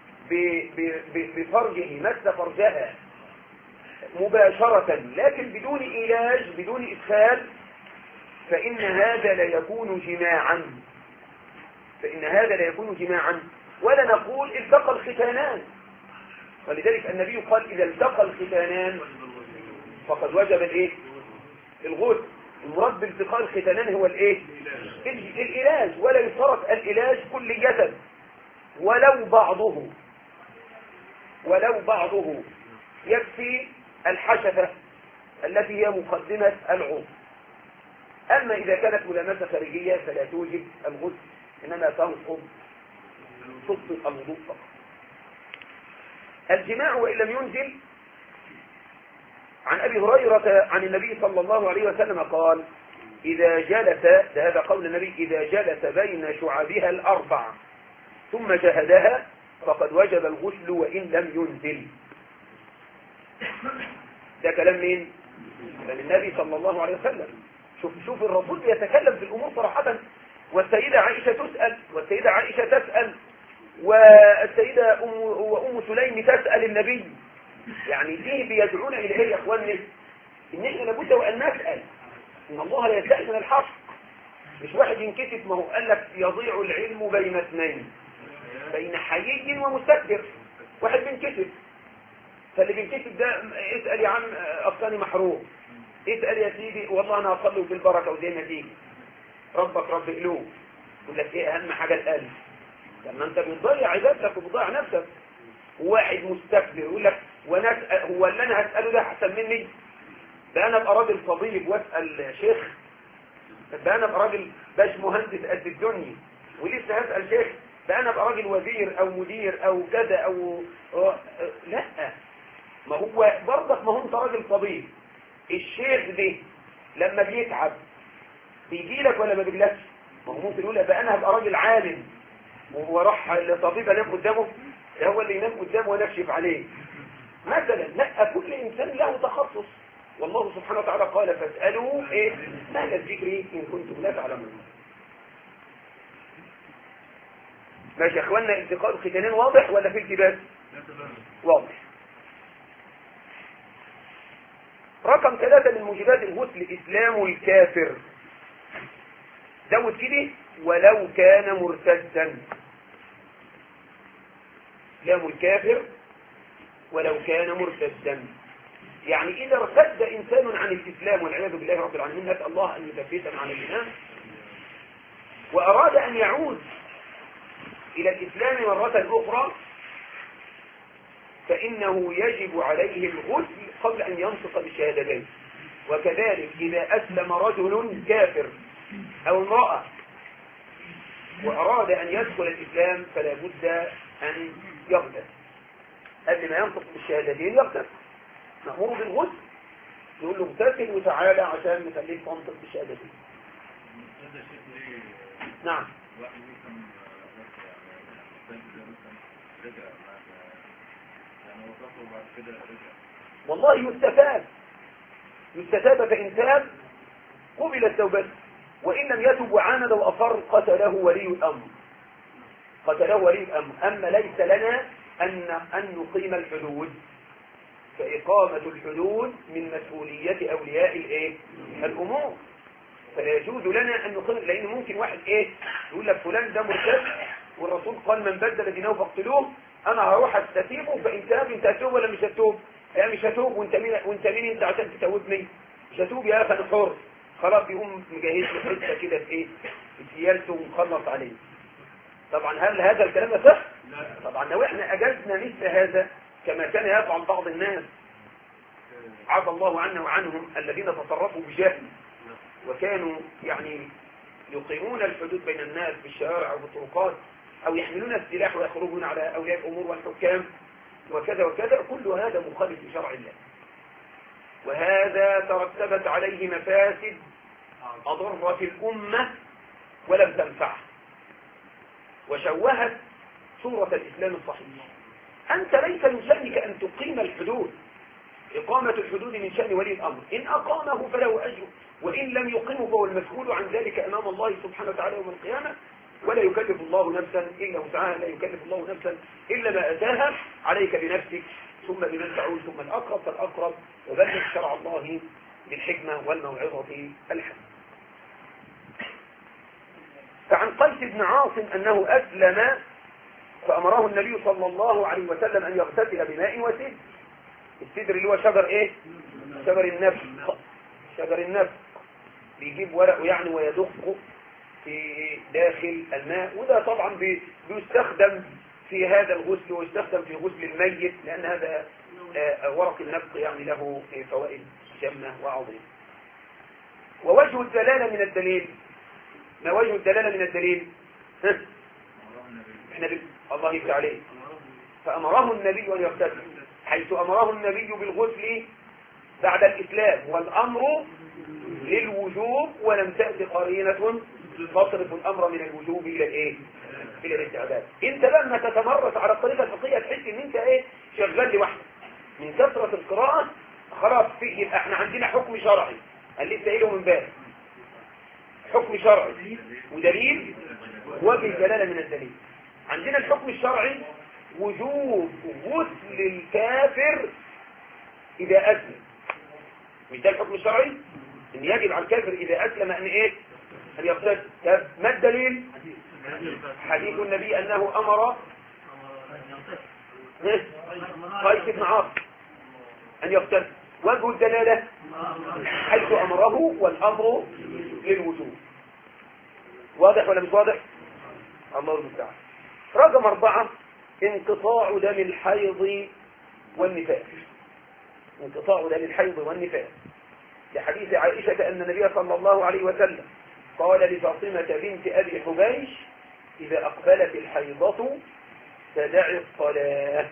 بفرجه مس فرجها مباشرة لكن بدون علاج بدون إدخال فإن هذا لا يكون جماعا، فإن هذا لا يكون جماعا ولا نقول التقى الختانان، ولذلك النبي قال إذا التقى الختانان فقد وجب الايه الغسل. المراد بالتقاء الختانان هو الايه العلاج، ولا يشترط العلاج كلية ولو بعضه ولو بعضه يكفي الحشفة التي هي مقدمة العضو. أما إذا كانت ملامسة خارجية فلا توجب الغسل إنما تنقض تبطل الوضوء فقط. الجماع وإن لم ينزل عن أبي هريرة عن النبي صلى الله عليه وسلم قال إذا جلس، ده هذا قول النبي، إذا جلس بين شعبها الأربع ثم جهدها فقد وجب الغسل وإن لم ينزل. ده كلام مين؟ كلام النبي صلى الله عليه وسلم. شوف شوف الرسول يتكلم في الأمور صراحة، والسيدة عائشة تسأل والسيدة عائشة تسأل والسيدة أم وأم سليم تسأل النبي. يعني دي بيدعونا إلى إيه يا إخواني؟ إن إحنا لابد وأن نسأل، إن الله لا يستأذن الحق. مش واحد ينكتب، ما هو قال لك يضيع العلم بين اثنين، بين حيي ومستكبر. واحد بينكتب، فاللي بينكتب ده اسأل يا عم أفكاني محروم، اسأل يا سيدي والله أنا أصلي في البركة وزي ما تيجي ربك رب قلوب. يقول لك إيه أهم حاجة القلب؟ لما أنت بتضيع عبادتك وبتضيع نفسك. واحد مستكبر يقول لك وانا هو اللي انا هساله ده احسن مني؟ ده انا ابقى راجل طبيب واسال شيخ؟ ده انا ابقى راجل باش مهندس قد الدنيا ولسه هسال شيخ؟ ده انا ابقى راجل وزير او مدير او كذا او لا. ما هو برضك ما هو انت راجل طبيب. الشيخ ده لما بيتعب بيجي لك ولا ما بيجيلكش؟ ما هو ممكن يقول ده انا هبقى راجل عالم وراح لطبيب انام قدامه، ده هو اللي ينام قدامه ونكشف عليه مثلا. لا، كل انسان له تخصص، والله سبحانه وتعالى قال فاسألوا ايه اهل الذكر ان كنتم لا تعلمون. ماشي يا اخوانا، التقاء الختانين واضح ولا في التباس؟ واضح. رقم ثلاثة من موجبات الغسل اسلام الكافر. زود كده ولو كان مرتدا. اسلام الكافر ولو كان مرتدا، يعني إذا ارتد إنسان عن الإسلام والعياذ بالله رب العالمين، نسأل الله أن يثبتنا عن الإيمان، وأراد أن يعود إلى الإسلام مرة أخرى، فإنه يجب عليه الغسل قبل أن ينطق بالشهادتين. وكذلك إذا أسلم رجل كافر أو امرأة وأراد أن يدخل الإسلام فلا بد أن يغتسل قبل ما ينطق بالشهادتين. يغتسل، مأمور بالغسل، يقول له اغتسل وتعالى عشان نخليك تنطق بالشهادتين. نعم. والله يستفاد يستفاد فإن تاب قبلت توبته، وإن لم يتب وعاند وأصر قتله ولي الأمر قتله ولي الأمر. أما ليس لنا أن أن نقيم الحدود، فإقامة الحدود من مسؤولية أولياء الإيه؟ الأمور، فلا يجوز لنا أن نقيم، لأن ممكن واحد إيه يقول لك فلان ده مرتد والرسول قال من بدل دينه فاقتلوه، أنا هروح أستتيبه فإن تاب أنت هتوب ولا مش هتوب؟ لا مش هتوب، وأنت مين وأنت مين أنت عشان تتوبني؟ مش هتوب يا أخي أنا حر، خلاص يقوم مجهز له حته كده في إيه؟ في سيالته ومخلص عليه. طبعا هل هذا الكلام صح؟ طبعا لو احنا أجزنا مثل هذا كما كان يفعل بعض الناس عفى الله عنا وعنهم الذين تصرفوا بجهل وكانوا يعني يقيمون الحدود بين الناس بالشوارع وبالطرقات أو يحملون السلاح ويخرجون على أولياء الأمور والحكام وكذا وكذا، كل هذا مخالف لشرع الله، وهذا ترتبت عليه مفاسد أضرت الأمة ولم تنفعها وشوهت صورة الإسلام الصحيح. أنت ليس من شأنك أن تقيم الحدود، إقامة الحدود من شأن ولي الأمر، إن أقامه فله أجر، وإن لم يقيمه فهو المسؤول عن ذلك أمام الله سبحانه وتعالى يوم القيامة، ولا يكلف الله نفسا إلا وسعها، لا يكلف الله نفسا إلا ما أتاها، عليك بنفسك ثم بمن تعود ثم الأقرب فالأقرب، وبلغ شرع الله بالحكمة والموعظة الحسنة. فعن قيس بن عاصم أنه أسلم فأمره النبي صلى الله عليه وسلم أن يغتسل بماء وسدر. السدر اللي هو شجر إيه؟ شجر النبل، شجر النبل بيجيب ورقه يعني ويدقه في داخل الماء، وده طبعا بيستخدم في هذا الغسل ويستخدم في غسل الميت، لأن هذا ورق النبق يعني له فوائد جمة وعظيمة. ووجه الدلالة من الدليل، ما وجه الدلالة من الدليل؟ ها؟ احنا بال... الله يفتح عليه. فأمره النبي أن يغتسل، حيث أمره النبي بالغسل بعد الإسلام، والأمر للوجوب ولم تأتي قرينة تصرف الأمر من الوجوب إلى الإيه؟ إلى الاستعداد. أنت لما تتمرس على الطريقة الفقهية تحس إن أنت إيه؟ شغال لوحدك من كثرة القراءة، خلاص في يبقى احنا عندنا حكم شرعي اللي سائله من باب حكم شرعي ودليل وجه الدلالة من الدليل. عندنا الحكم الشرعي وجوب غسل الكافر إذا أسلم، مش ده الحكم الشرعي؟ إن يجب على الكافر إذا أسلم أن إيه؟ أن يغتسل. طب ما الدليل؟ حديث النبي أنه أمر قيس بن عاصم أن يغتسل. وجه الدلالة حيث أمره والأمر للوجوب. واضح ولا مش واضح؟ الله المستعان. رقم أربعة انقطاع دم الحيض والنفاس. انقطاع دم الحيض والنفاس لحديث عائشة أن النبي صلى الله عليه وسلم قال لفاطمة بنت أبي حبيش إذا أقبلت الحيضة فدعي الصلاة،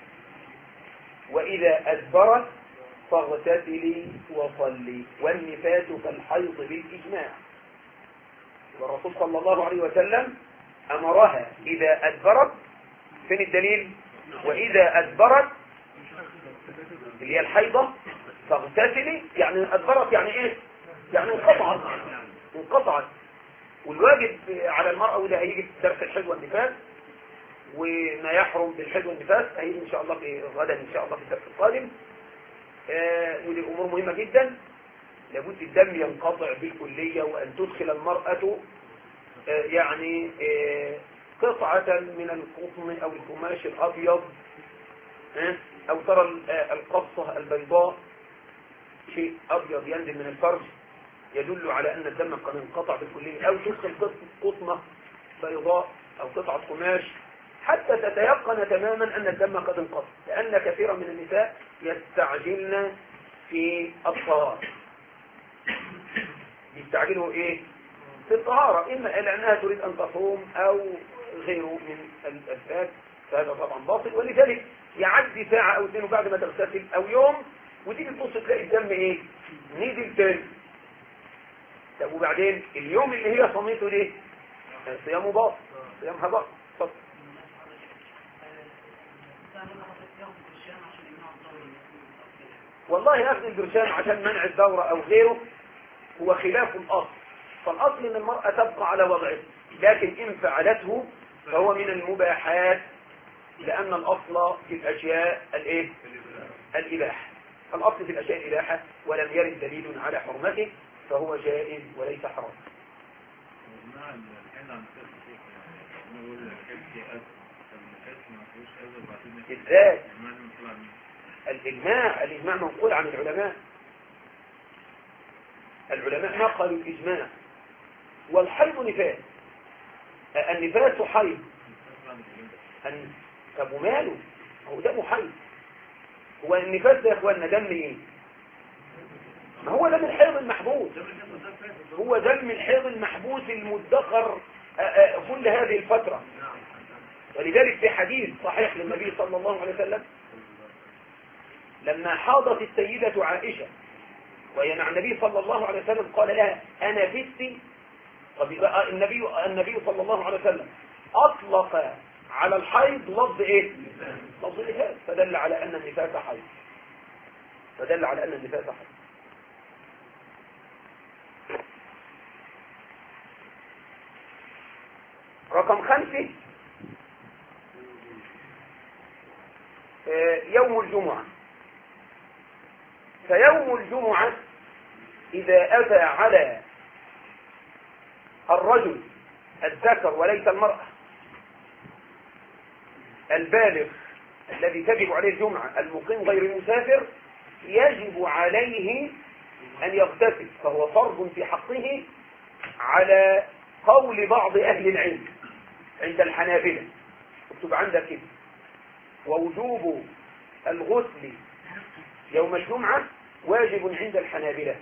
وإذا أدبرت فاغتسلي وصلي، والنفاس كالحيض بالإجماع. والرسول صلى الله عليه وسلم أمرها إذا أدبرت، فين الدليل؟ وإذا أدبرت اللي هي الحيضة فاغتسلي، يعني أدبرت يعني إيه؟ يعني انقطعت انقطعت. والواجب على المرأة، وده هيجي في درس الحيض والنفاس وما يحرم بالحيض والنفاس هيجي إن شاء الله في غدا إن شاء الله في الدرس القادم. آه ودي أمور مهمة جدا، لابد الدم ينقطع بالكلية، وأن تدخل المرأة آه يعني آه قطعة من القطن أو القماش الأبيض آه أو ترى آه القبصة البيضاء شيء أبيض ينزل من الفرج يدل على أن الدم قد انقطع بالكلية، أو تدخل قطنة بيضاء أو قطعة قماش حتى تتيقن تماما أن الدم قد انقطع، لأن كثيرا من النساء يستعجلن في الطهارة. يستعجلوا إيه؟ في الطهارة، إما لأنها تريد أن تصوم أو غيره من الأسباب، فهذا طبعا باطل. ولذلك يعدي ساعة أو اثنين بعد ما تغتسل أو يوم وتيجي تبص تلاقي الدم إيه؟ نزل تاني. طب وبعدين اليوم اللي هي صميته ليه؟ صيامه باطل، صيامها باطل. اتفضل. والله أخذ البرشام عشان منع الدورة أو غيره هو خلاف الأصل، فالأصل أن المرأة تبقى على وضعه، لكن إن فعلته فهو من المباحات، لأن الأصل في الأشياء الإيه؟ الإباحة. الأصل في الأشياء الإباحة، ولم يرد دليل على حرمته، فهو جائز وليس حرام. بالذات الإجماع الإجماع منقول عن العلماء، العلماء نقلوا الإجماع. والحيض نفاس، النفاس حيض. طب وماله؟ هو دم حيض. هو النفاس ده يا اخوانا دم ايه؟ ما هو دم الحيض المحبوس، هو دم الحيض المحبوس المدخر كل هذه الفترة. ولذلك في حديث صحيح للنبي صلى الله عليه وسلم لما حاضت السيدة عائشة وهي مع النبي صلى الله عليه وسلم قال لها أنا بنتي. طب النبي النبي صلى الله عليه وسلم أطلق على الحيض لفظ إيه؟ لفظ النفاس، فدل على أن النفاس حيض، فدل على أن النفاس حيض. رقم خمسة يوم الجمعة. فيوم الجمعة إذا أتى على الرجل الذكر وليس المرأة البالغ الذي تجب عليه الجمعة المقيم غير المسافر، يجب عليه أن يغتسل، فهو فرض في حقه على قول بعض أهل العلم عند الحنابلة. اكتب عندك كده: ووجوب الغسل يوم الجمعة واجب عند الحنابلة.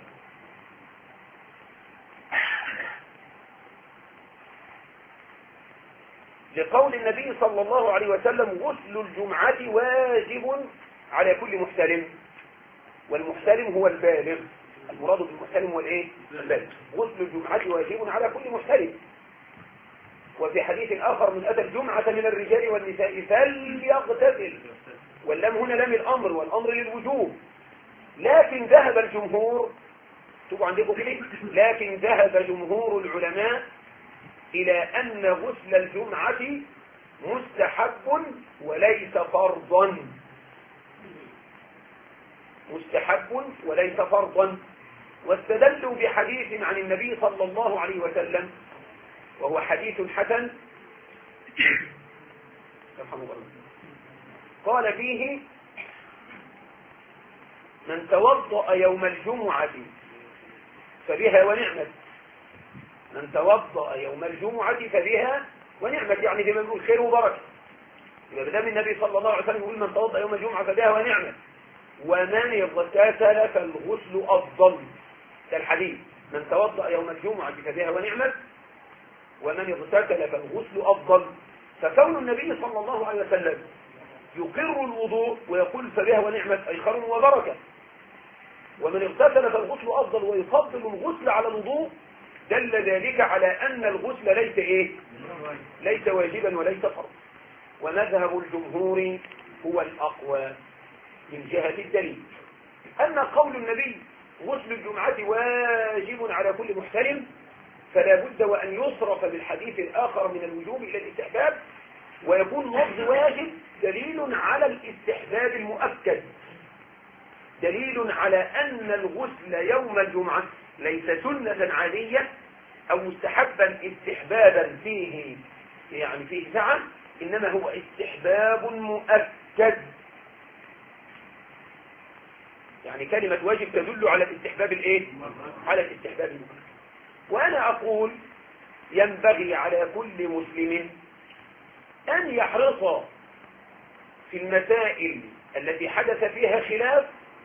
لقول النبي صلى الله عليه وسلم: غسل الجمعة واجب على كل محتلم، والمحتلم هو البالغ، المراد بالمحتلم هو الايه؟ البالغ. غسل الجمعة واجب على كل محتلم. وفي حديث آخر: من أتى الجمعة من الرجال والنساء فليغتسل، واللام هنا لام الأمر، والأمر للوجوب. لكن ذهب الجمهور، شوفوا عندكم كده، لكن ذهب جمهور العلماء إلى أن غسل الجمعة مستحب وليس فرضا، مستحب وليس فرضا. واستدلوا بحديث عن النبي صلى الله عليه وسلم وهو حديث حسن قال فيه: من توضأ يوم الجمعة فبها ونعمت. من توضأ يوم الجمعة فبها ونعمت، يعني زي ما بنقول خير وبركة. يبقى دام النبي صلى الله عليه وسلم يقول: من توضأ يوم الجمعة فبها ونعمت، ومن اغتسل فالغسل أفضل. ده الحديث: من توضأ يوم الجمعة فبها ونعمت، ومن اغتسل فالغسل أفضل. فكون النبي صلى الله عليه وسلم يقر الوضوء ويقول فبها ونعمت أي خير وبركة، ومن اغتسل فالغسل أفضل ويفضل الغسل على الوضوء، دل ذلك على أن الغسل ليس إيه؟ ليس واجبا وليس فرض. ومذهب الجمهور هو الأقوى من جهة الدليل. أما قول النبي: غسل الجمعة واجب على كل محتلم، فلا بد وأن يصرف بالحديث الآخر من الوجوب إلى الاستحباب، ويكون لفظ واجب دليل على الاستحباب المؤكد، دليل على أن الغسل يوم الجمعة ليس سنة عادية أو مستحبا استحبابا فيه يعني فيه سعة، إنما هو استحباب مؤكد. يعني كلمة واجب تدل على الاستحباب الايه؟ على الاستحباب المؤكد. وأنا أقول: ينبغي على كل مسلم أن يحرص في المسائل التي حدث فيها خلاف،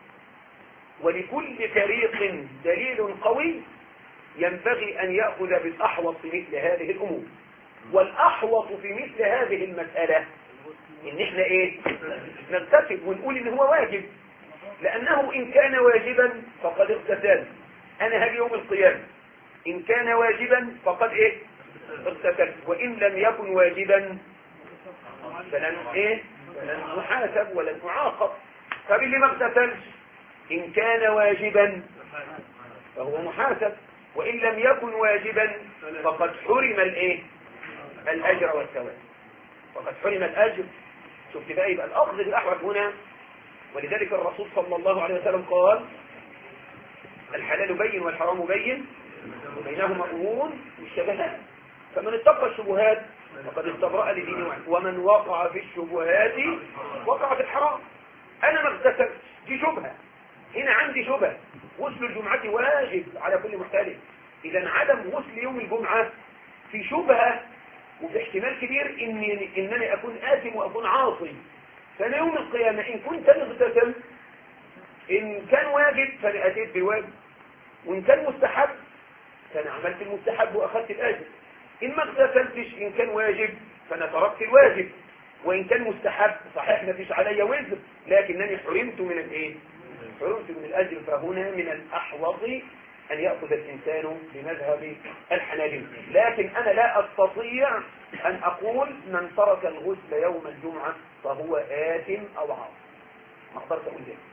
ولكل فريق دليل قوي، ينبغي أن يأخذ بالأحوط في مثل هذه الأمور. والأحوط في مثل هذه المسألة إن إحنا إيه؟ نغتسل ونقول إن هو واجب، لأنه إن كان واجبا فقد اغتسل. أنا هاجي يوم القيامة إن كان واجبا فقد إيه اغتسل، وإن لم يكن واجبا فلن إيه فلن محاسب ولن معاقب. طب اللي ما اغتسلش إن كان واجبا فهو محاسب، وإن لم يكن واجبا فقد حرم الإيه الأجر والثواب، فقد حرم الأجر. شفت بقى؟ يبقى الأخذ بالأحوال هنا. ولذلك الرسول صلى الله عليه وسلم قال الحلال بين والحرام بين وبينهما أمور مشتبهات، فمن اتقى الشبهات فقد استبرأ لدينه، ومن وقع في الشبهات وقع في الحرام. أنا ما اغتسلتش، دي شبهة، هنا عندي شبهة. غسل الجمعة واجب على كل محتلم، إذا عدم غسل يوم الجمعة في شبهة، وفي احتمال كبير إن إنني أكون آثم وأكون عاصي. فأنا يوم القيامة إن كنت اغتسل إن كان واجب فأنا أتيت بالواجب، وإن كان مستحب فأنا عملت المستحب وأخذت الأجر. إن ما اغتسلتش إن كان واجب فأنا تركت الواجب، وإن كان مستحب صحيح ما فيش علي وزر لكنني حرمت من الإيه؟ حرمت من الأجر. فهنا من الأحوط أن يأخذ الإنسان بمذهب الحنابلة، لكن أنا لا أستطيع أن أقول من ترك الغسل يوم الجمعة فهو آثم أو عاصي، ما أقدرش أقول ذلك.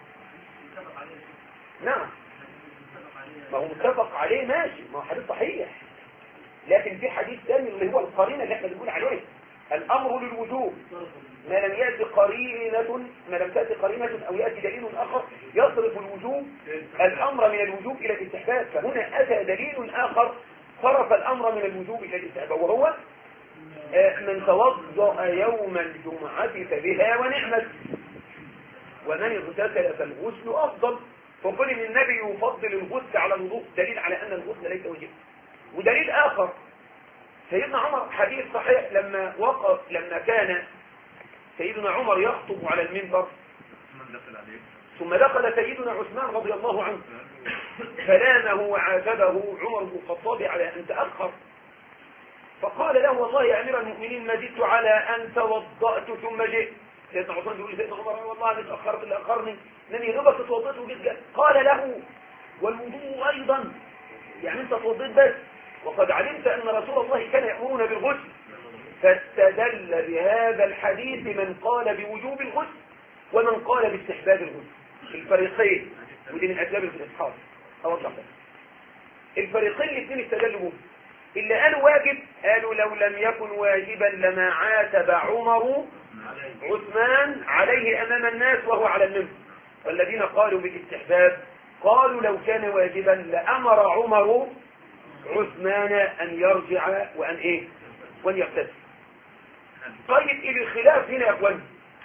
نعم ما هو متفق عليه ماشي، ما هو حديث صحيح، لكن في حديث ثاني اللي هو القرينة اللي احنا بنقول عليه الأمر للوجوب ما لم يأتي قرينة ما لم تأتي قرينة أو يأتي دليل آخر يصرف الوجوب الأمر من الوجوب إلى الاستحباب. فهنا أتى دليل آخر صرف الأمر من الوجوب إلى الاستحباب، وهو من توضأ يوم الجمعة فبها ونعمت، ومن اغتسل فالغسل أفضل. فقل إن النبي يفضل الغسل على الوضوء دليل على أن الغسل ليس واجبا. ودليل آخر سيدنا عمر حديث صحيح لما وقف لما كان سيدنا عمر يخطب على المنبر ثم دخل سيدنا عثمان رضي الله عنه فلامه وعاتبه عمر بن الخطاب على أن تأخر، فقال له والله يا أمير المؤمنين ما زدت على أن توضأت ثم جئت. سيدنا عثمان يقول سيدنا عمر والله أنا تأخرت اللي أخرني لأني غبت توضيت وجيت. قال له والوضوء أيضا، يعني أنت توضيت بس وقد علمت أن رسول الله كان يأمرنا بالغسل. فاستدل بهذا الحديث من قال بوجوب الغسل ومن قال باستحباب الغسل، الفريقين، ودي من أسباب الإصحاب أوضح لك. الفريقين الاثنين استدلوا به. اللي قالوا واجب قالوا لو لم يكن واجبا لما عاتب عمر عثمان عليه أمام الناس وهو على المنبر. والذين قالوا بالاستحباب قالوا لو كان واجبا لأمر عمر عثمان أن يرجع وأن إيه وأن يغتسل. طيب إيه الخلاف هنا يا أخوان؟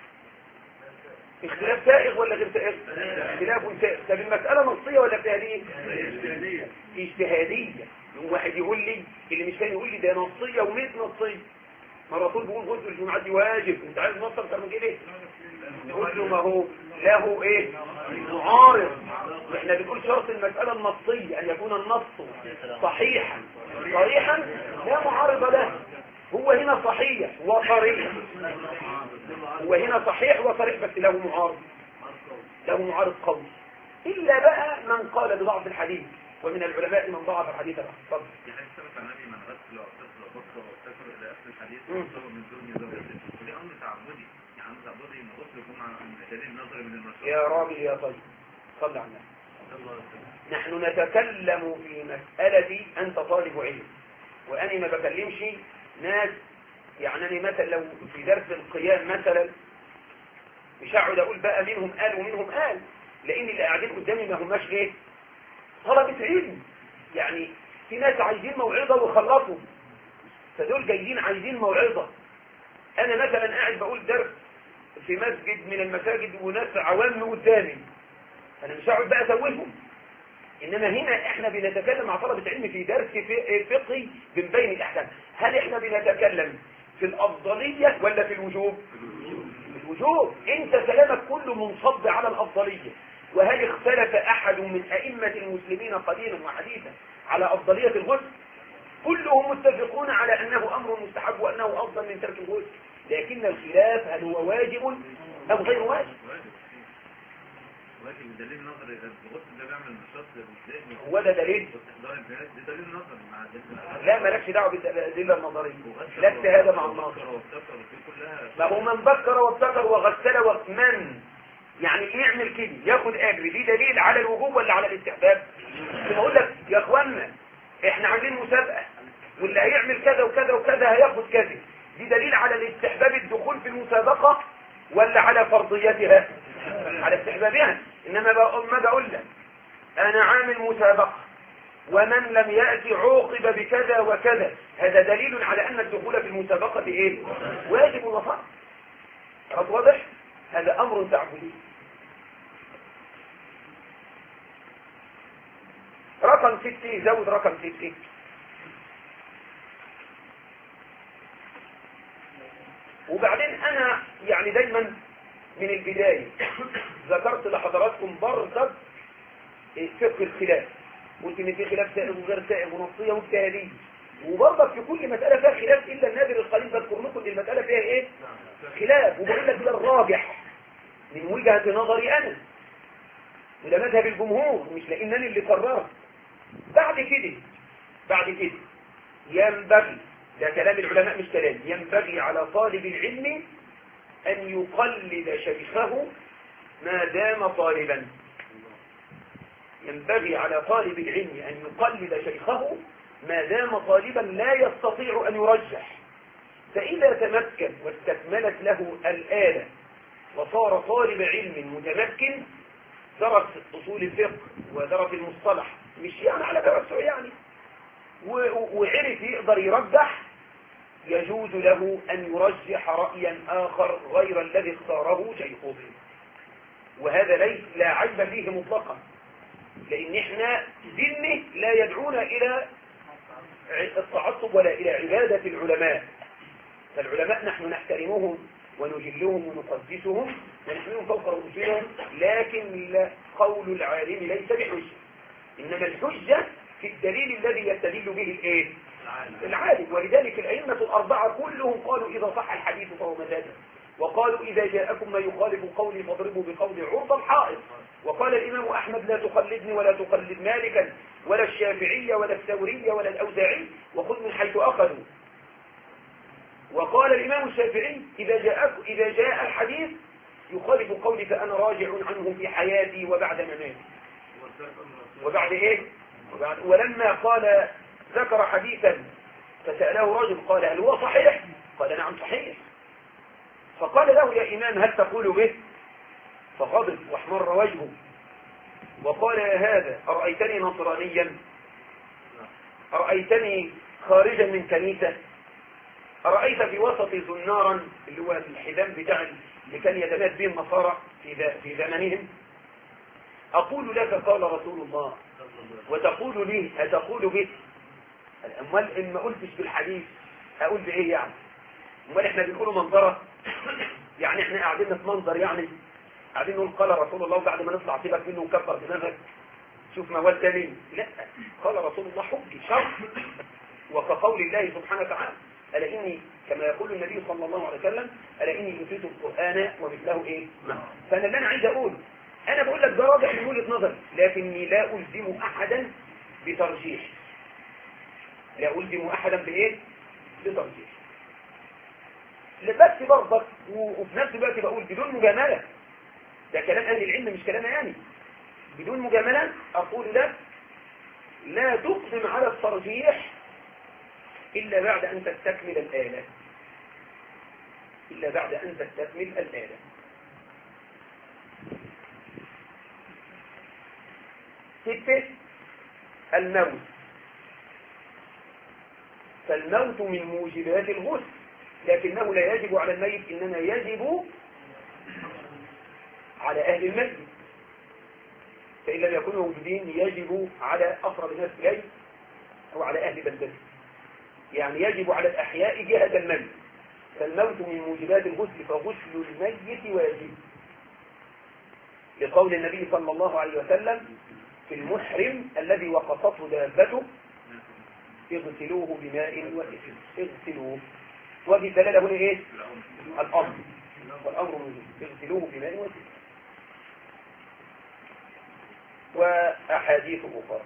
اختلاف سائغ ولا غير سائغ؟ اختلاف سائغ. طب المسألة نصية ولا اجتهادية؟ اجتهادية. اجتهادية. واحد يقول لي اللي مش كان يقول لي ده نصية وميت نصية. ما الرسول بيقول غسل الجمعة دي واجب، انت عايز نص اكتر من كده؟ نقول له ما هو له ايه؟ معارض. احنا بنقول شرط المسألة النصية ان يكون النص صحيحا صريحا لا معارض له. هو هنا صحيح وصريح، هو هنا صحيح وصريح بس له معارض، له معارض قوي. إلا بقى من قال بضعف الحديث، ومن العلماء من ضعف الحديث. اتفضل. يعني سبق النبي من غسل واغتسل وبصر واغتسل الى اخر الحديث وصار من دون زوجته، ودي امر تعبدي، يعني امر تعبدي ان غسل الجمعه دليل نظري من المشروع. يا راجل يا طيب صل على النبي. نحن نتكلم في مسألة أنت طالب علم، وأنا ما بكلمش ناس. يعني أنا مثلا لو في درس القيام مثلا مش هقعد أقول بقى منهم قال ومنهم قال، لأن اللي قاعدين قدامي ما هماش إيه طلبة علم. يعني في ناس عايزين موعظة وخلصوا، فدول جايين عايزين موعظة. أنا مثلا قاعد بقول درس في مسجد من المساجد وناس عوام قدامي، أنا مش هقعد بقى أسويهم. إنما هنا إحنا بنتكلم مع طلبة علم في درس فقهي من بين الأحكام. هل إحنا بنتكلم في الأفضلية ولا في الوجوب؟ في الوجوب. أنت كلامك كله منصب على الأفضلية. وهل اختلف أحد من أئمة المسلمين قديما وحديثا على أفضلية الغسل؟ كلهم متفقون على أنه أمر مستحب وأنه أفضل من ترك الغسل، لكن الخلاف هل هو واجب أم غير واجب. ولكن بدليل نظري الغسل ده بيعمل نشاط ذهني. هو ده دليل؟ استحضار الجهاز ده دليل نظري مع لا مالكش دعوه بالادله النظريه، لا اجتهاد مع النظر. ما هو من بكر وابتكر وغسل ومن يعني اللي يعمل كده ياخد اجر، دي دليل على الوجوب ولا على الاستحباب؟ بقول لك يا اخوانا احنا عاملين مسابقه واللي هيعمل كذا وكذا وكذا هياخد كذا، دي دليل على الاستحباب الدخول في المسابقه ولا على فرضيتها؟ على استحبابها. انما ما بقول لك انا عامل مسابقه ومن لم يأتي عوقب بكذا وكذا، هذا دليل على ان الدخول في المسابقه ايه؟ واجب وفرض. واضح؟ هذا امر تعبدي. رقم ستة، زود رقم ستة. وبعدين انا يعني دايما من البداية ذكرت لحضراتكم برضك فقه الخلاف، قلت ان في خلاف سائغ وغير سائغ ونصية واجتهادية، وبرضك في كل مسألة فيها خلاف الا النادر القليل بذكر لكم ان المسألة فيها ايه؟ خلاف، وبقول لك ده الراجح من وجهة نظري انا، وده مذهب الجمهور مش لانني اللي قررت. بعد كده بعد كده ينبغي، ده كلام العلماء مش كلام، ينبغي على طالب العلم أن يقلد شيخه ما دام طالبا. ينبغي على طالب العلم أن يقلد شيخه ما دام طالبا لا يستطيع أن يرجح، فإذا تمكن واستكملت له الآلة وصار طالب علم متمكن، درس أصول الفقه ودرس المصطلح مش يعني على توسع يعني، وعرف يقدر يرجح، يجوز له أن يرجح رأيا آخر غير الذي اختاره شيخه، وهذا ليس لا عيب فيه مطلقا، لأن احنا دينه لا يدعونا إلى التعصب ولا إلى عبادة العلماء. فالعلماء نحن نحترمهم ونجلهم ونقدسهم ونحملهم فوق رؤوسهم، لكن قول العالم ليس بحجة، إنما الحجة في الدليل الذي يستدل به الايه؟ العالم. ولذلك الأئمة الأربعة كلهم قالوا إذا صح الحديث فهو مذهب، وقالوا إذا جاءكم ما يخالف قولي فاضربوا بقولي عرض الحائط، وقال الإمام أحمد لا تقلدني ولا تقلد مالكا ولا الشافعية ولا الثورية ولا الأوزاعي وخذ من حيث أخذوا. وقال الإمام الشافعي إذا جاء إذا جاء الحديث يخالف قولي فأنا راجع عنه في حياتي وبعد مماتي. وبعد إيه؟ وبعد ولما قال ذكر حديثا فسأله رجل قال هل هو صحيح؟ قال نعم صحيح. فقال له يا إمام هل تقول به؟ فغضب واحمر وجهه وقال يا هذا أرأيتني نصرانيا؟ أرأيتني خارجا من كنيسة؟ أرأيت في وسط زنارا اللي هو الحزام بتاع اللي كان يتمات به النصارى في في زمنهم؟ أقول لك قال رسول الله وتقول لي أتقول به؟ أمال إن ما قلتش بالحديث أقول بإيه يعني؟ أمال إحنا بنقوله منظرة يعني، إحنا قاعدين نتمنظر يعني، قاعدين نقول قال رسول الله وبعد ما نطلع سيبك منه وكبر دماغك شوف موال تاني. لا، قال رسول الله حجي شرط، وكقول الله سبحانه وتعالى ألا إني كما يقول النبي صلى الله عليه وسلم ألا إني أوتيت القرآن ومثله إيه؟ فأنا اللي أنا عايز أقول أنا بقول لك ده راجح من وجهة نظري، لكني لا ألزم أحدا بترجيح، لا ألزم أحدا بإيه؟ بترجيح. بس برضك وفي نفس الوقت بقول بدون مجاملة، ده كلام أهل العلم مش كلام يعني، بدون مجاملة أقول لك لا تقدم على الترجيح إلا بعد أن تستكمل الآلة، إلا بعد أن تستكمل الآلة. ستة، الموت. فالموت من موجبات الغسل، لكنه لا يجب على الميت، إنما يجب على أهل الميت، فإن لم يكونوا موجودين يجب على أقرب الناس إليه أو على أهل بلدته، يعني يجب على الأحياء جهة الميت. فالموت من موجبات الغسل فغسل الميت واجب، لقول النبي صلى الله عليه وسلم في المحرم الذي وقصته دابته اغسلوه بماء وإثم، اغسلوه، وفي الدلالة هنا ايه؟ الأمر، والأمر اغسلوه بماء وإثم. وأحاديث أخرى.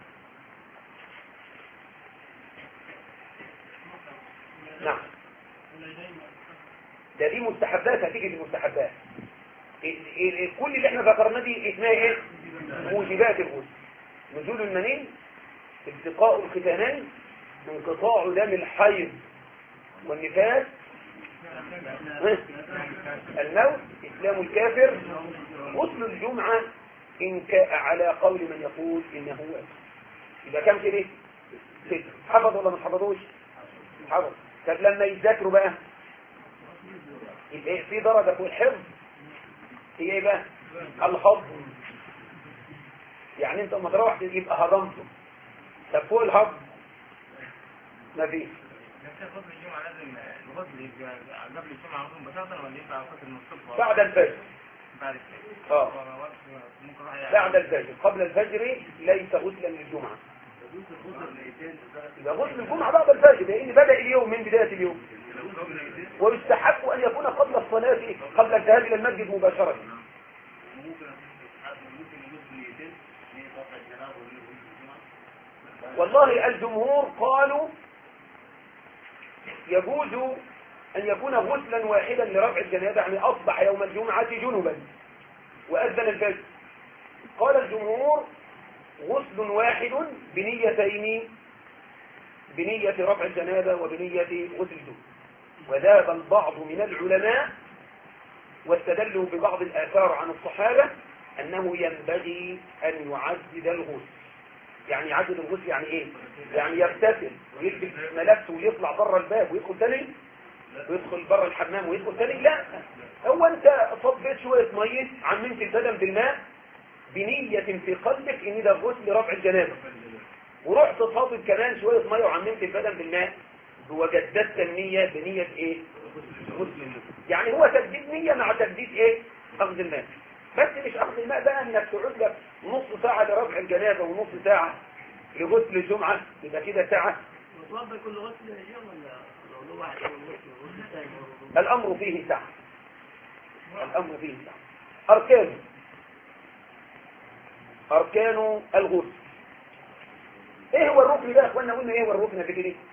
نعم، ده دي مستحبات، هتيجي في المستحبات. كل اللي احنا ذكرناه دي اسمها ايه؟ موجبات الغسل: نزول المني، التقاء الختانين، انقطاع دم الحيض والنفاس، الموت، اسلام الكافر، غسل الجمعة إن كان على قول من يقول إنه واجب. يبقى كم كده؟ ست. حفظ ولا مش حفظوش؟ حفظ. طب لما يذاكروا بقى يبقى في درجة فوق الحفظ هي ايه بقى؟ الهضم. يعني انت لما تروح يبقى هضمته. طب فوق الهضم ما فيش. غسل الجمعة لازم الغسل يبقى قبل الجمعة مباشرة ولا يبقى غسل من الصبح؟ بعد الفجر. بعد الفجر. اه ممكن واحد بعد الفجر. قبل الفجر ليس غسلا للجمعة. يبقى غسل الجمعة بعد الفجر لأن بدأ اليوم من بداية اليوم. ويستحق أن يكون قبل الصلاة، قبل الذهاب إلى المسجد مباشرة. والله الجمهور قالوا يجوز أن يكون غسلا واحدا لرفع الجنابة، يعني أصبح يوم الجمعة جنبا وأذن الفجر. قال الجمهور غسل واحد بنيتين، بنية رفع الجنابة وبنية غسل الجنوب. وذهب البعض من العلماء واستدلوا ببعض الآثار عن الصحابة أنه ينبغي أن يعدد الغسل. يعني يعدد الغسل يعني إيه؟ يعني يغتسل ويلبس ملابسه ويطلع بره الباب ويدخل تاني، ويدخل بره الحمام ويدخل تاني. لا، هو أنت صبيت شوية مية، عممت البدن بالماء بنية في قلبك إن ده غسل رفع الجنابة، ورحت صابب كمان شوية مية وعممت البدن بالماء وجددت النية بنية إيه؟ غسل. يعني هو تجديد نية مع تجديد إيه؟ أخذ الماء. بس مش أخذ الماء بقى إنك تقعد لك نص ساعة لرفع الجنابة ونص ساعة لغسل الجمعة، يبقى كده ساعة. وتوضى كل غسل يوم ولا لو واحد يوم غسل ثاني؟ الأمر فيه ساعة. الأمر فيه ساعة. أركانه أركان الغسل. إيه هو الركن ده يا أخوانا؟ قلنا إيه هو الركن في كده؟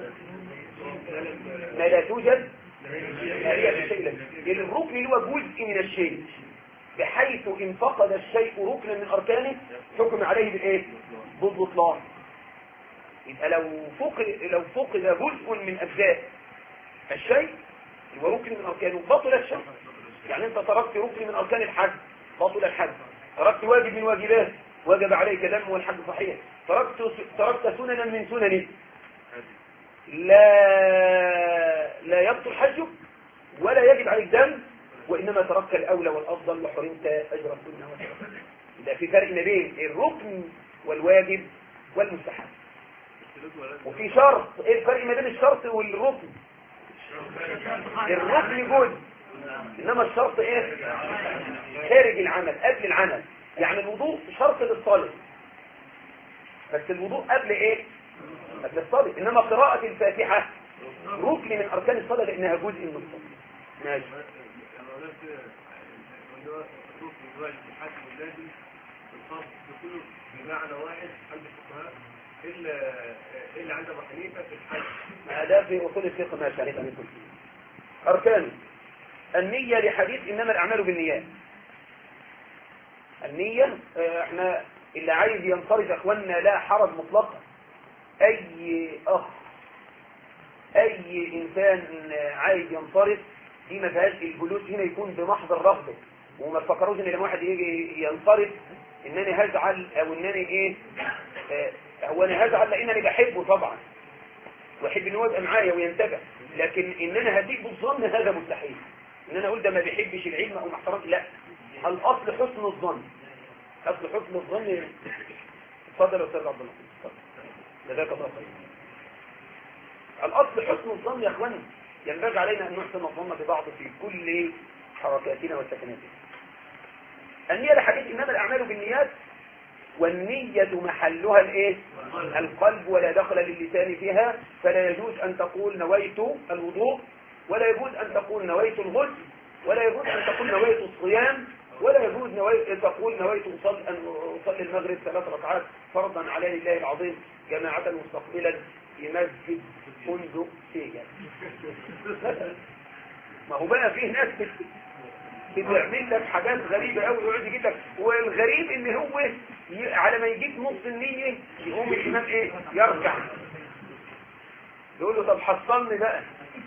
ما لا توجد ما هي في شيء لك. الركن اللي هو جزء من الشيء، بحيث إن فقد الشيء ركنا من أركانه حكم عليه بالإيه؟ بالبطلان. يبقى لو فقد لو فقد جزء من أجزاء الشيء هو ركن من أركانه بطل الشيء. يعني أنت تركت ركن من أركان الحج بطل الحج، تركت واجب من واجبات وجب عليك دم والحج صحيح، تركت تركت سننا من سننه لا لا يبطل حجك ولا يجب عليك دم، وإنما تركت الأولى والأفضل وحرمت أجر السنة والشرع. إذا في فرق ما بين الركن والواجب والمستحب. وفي شرط. إيه الفرق ما بين الشرط والركن؟ الركن جزء، إنما الشرط إيه؟ خارج العمل قبل العمل. يعني الوضوء شرط للصلاة، بس الوضوء قبل إيه؟ قبل الصلاة. إنما قراءة الفاتحة ركن من أركان الصلاة لأنها جزء من الصلاة. ماشي. كله بمعنى واحد عند الفقهاء الا الا عند ابو حنيفه في الحج. هذا في اصول الفقه ما شريط من كل شيء. اركان النية لحديث انما الاعمال بالنيات. النية احنا اللي عايز ينصرف اخواننا لا حرج مطلقا. اي اخ اي انسان عايز ينصرف دي ما فيهاش الجلوس هنا يكون بمحض الرغبه، وما تفكروش ان لما واحد يجي ينصرف انني هزعل او انني ايه اه هو انا هزعل لانني بحبه طبعا واحب ان هو يبقى معايا وينتبه، لكن ان انا هديك بالظن هذا مستحيل. ان انا اقول ده ما بيحبش العلم او محترم، لا، الاصل حسن الظن. اصل حسن الظن. اتفضل يا استاذ عبد الله. جزاك الله خير. الاصل حسن الظن يا اخواني. ينبغي علينا ان نحسن الظن ببعض في كل حركاتنا وسكناتنا. النية لحديث انما الاعمال بالنيات، والنية محلها الايه؟ القلب، ولا دخل للسان فيها، فلا يجوز ان تقول نويت الوضوء، ولا يجوز ان تقول نويت الغسل، ولا يجوز ان تقول نويت الصيام، ولا يجوز نوي... تقول نويت أصلي أن أصلي المغرب ثلاث ركعات فرضا على لله العظيم جماعة مستقبلا في مسجد فندق سيجا. ما هو بقى فيه ناس بيعمل لك حاجات غريبة قوي ويقعد يجيب لك، والغريب ان هو ي... على ما يجيب نص النية يقوم الإمام ايه يرجع يقول له طب حصلني بقى.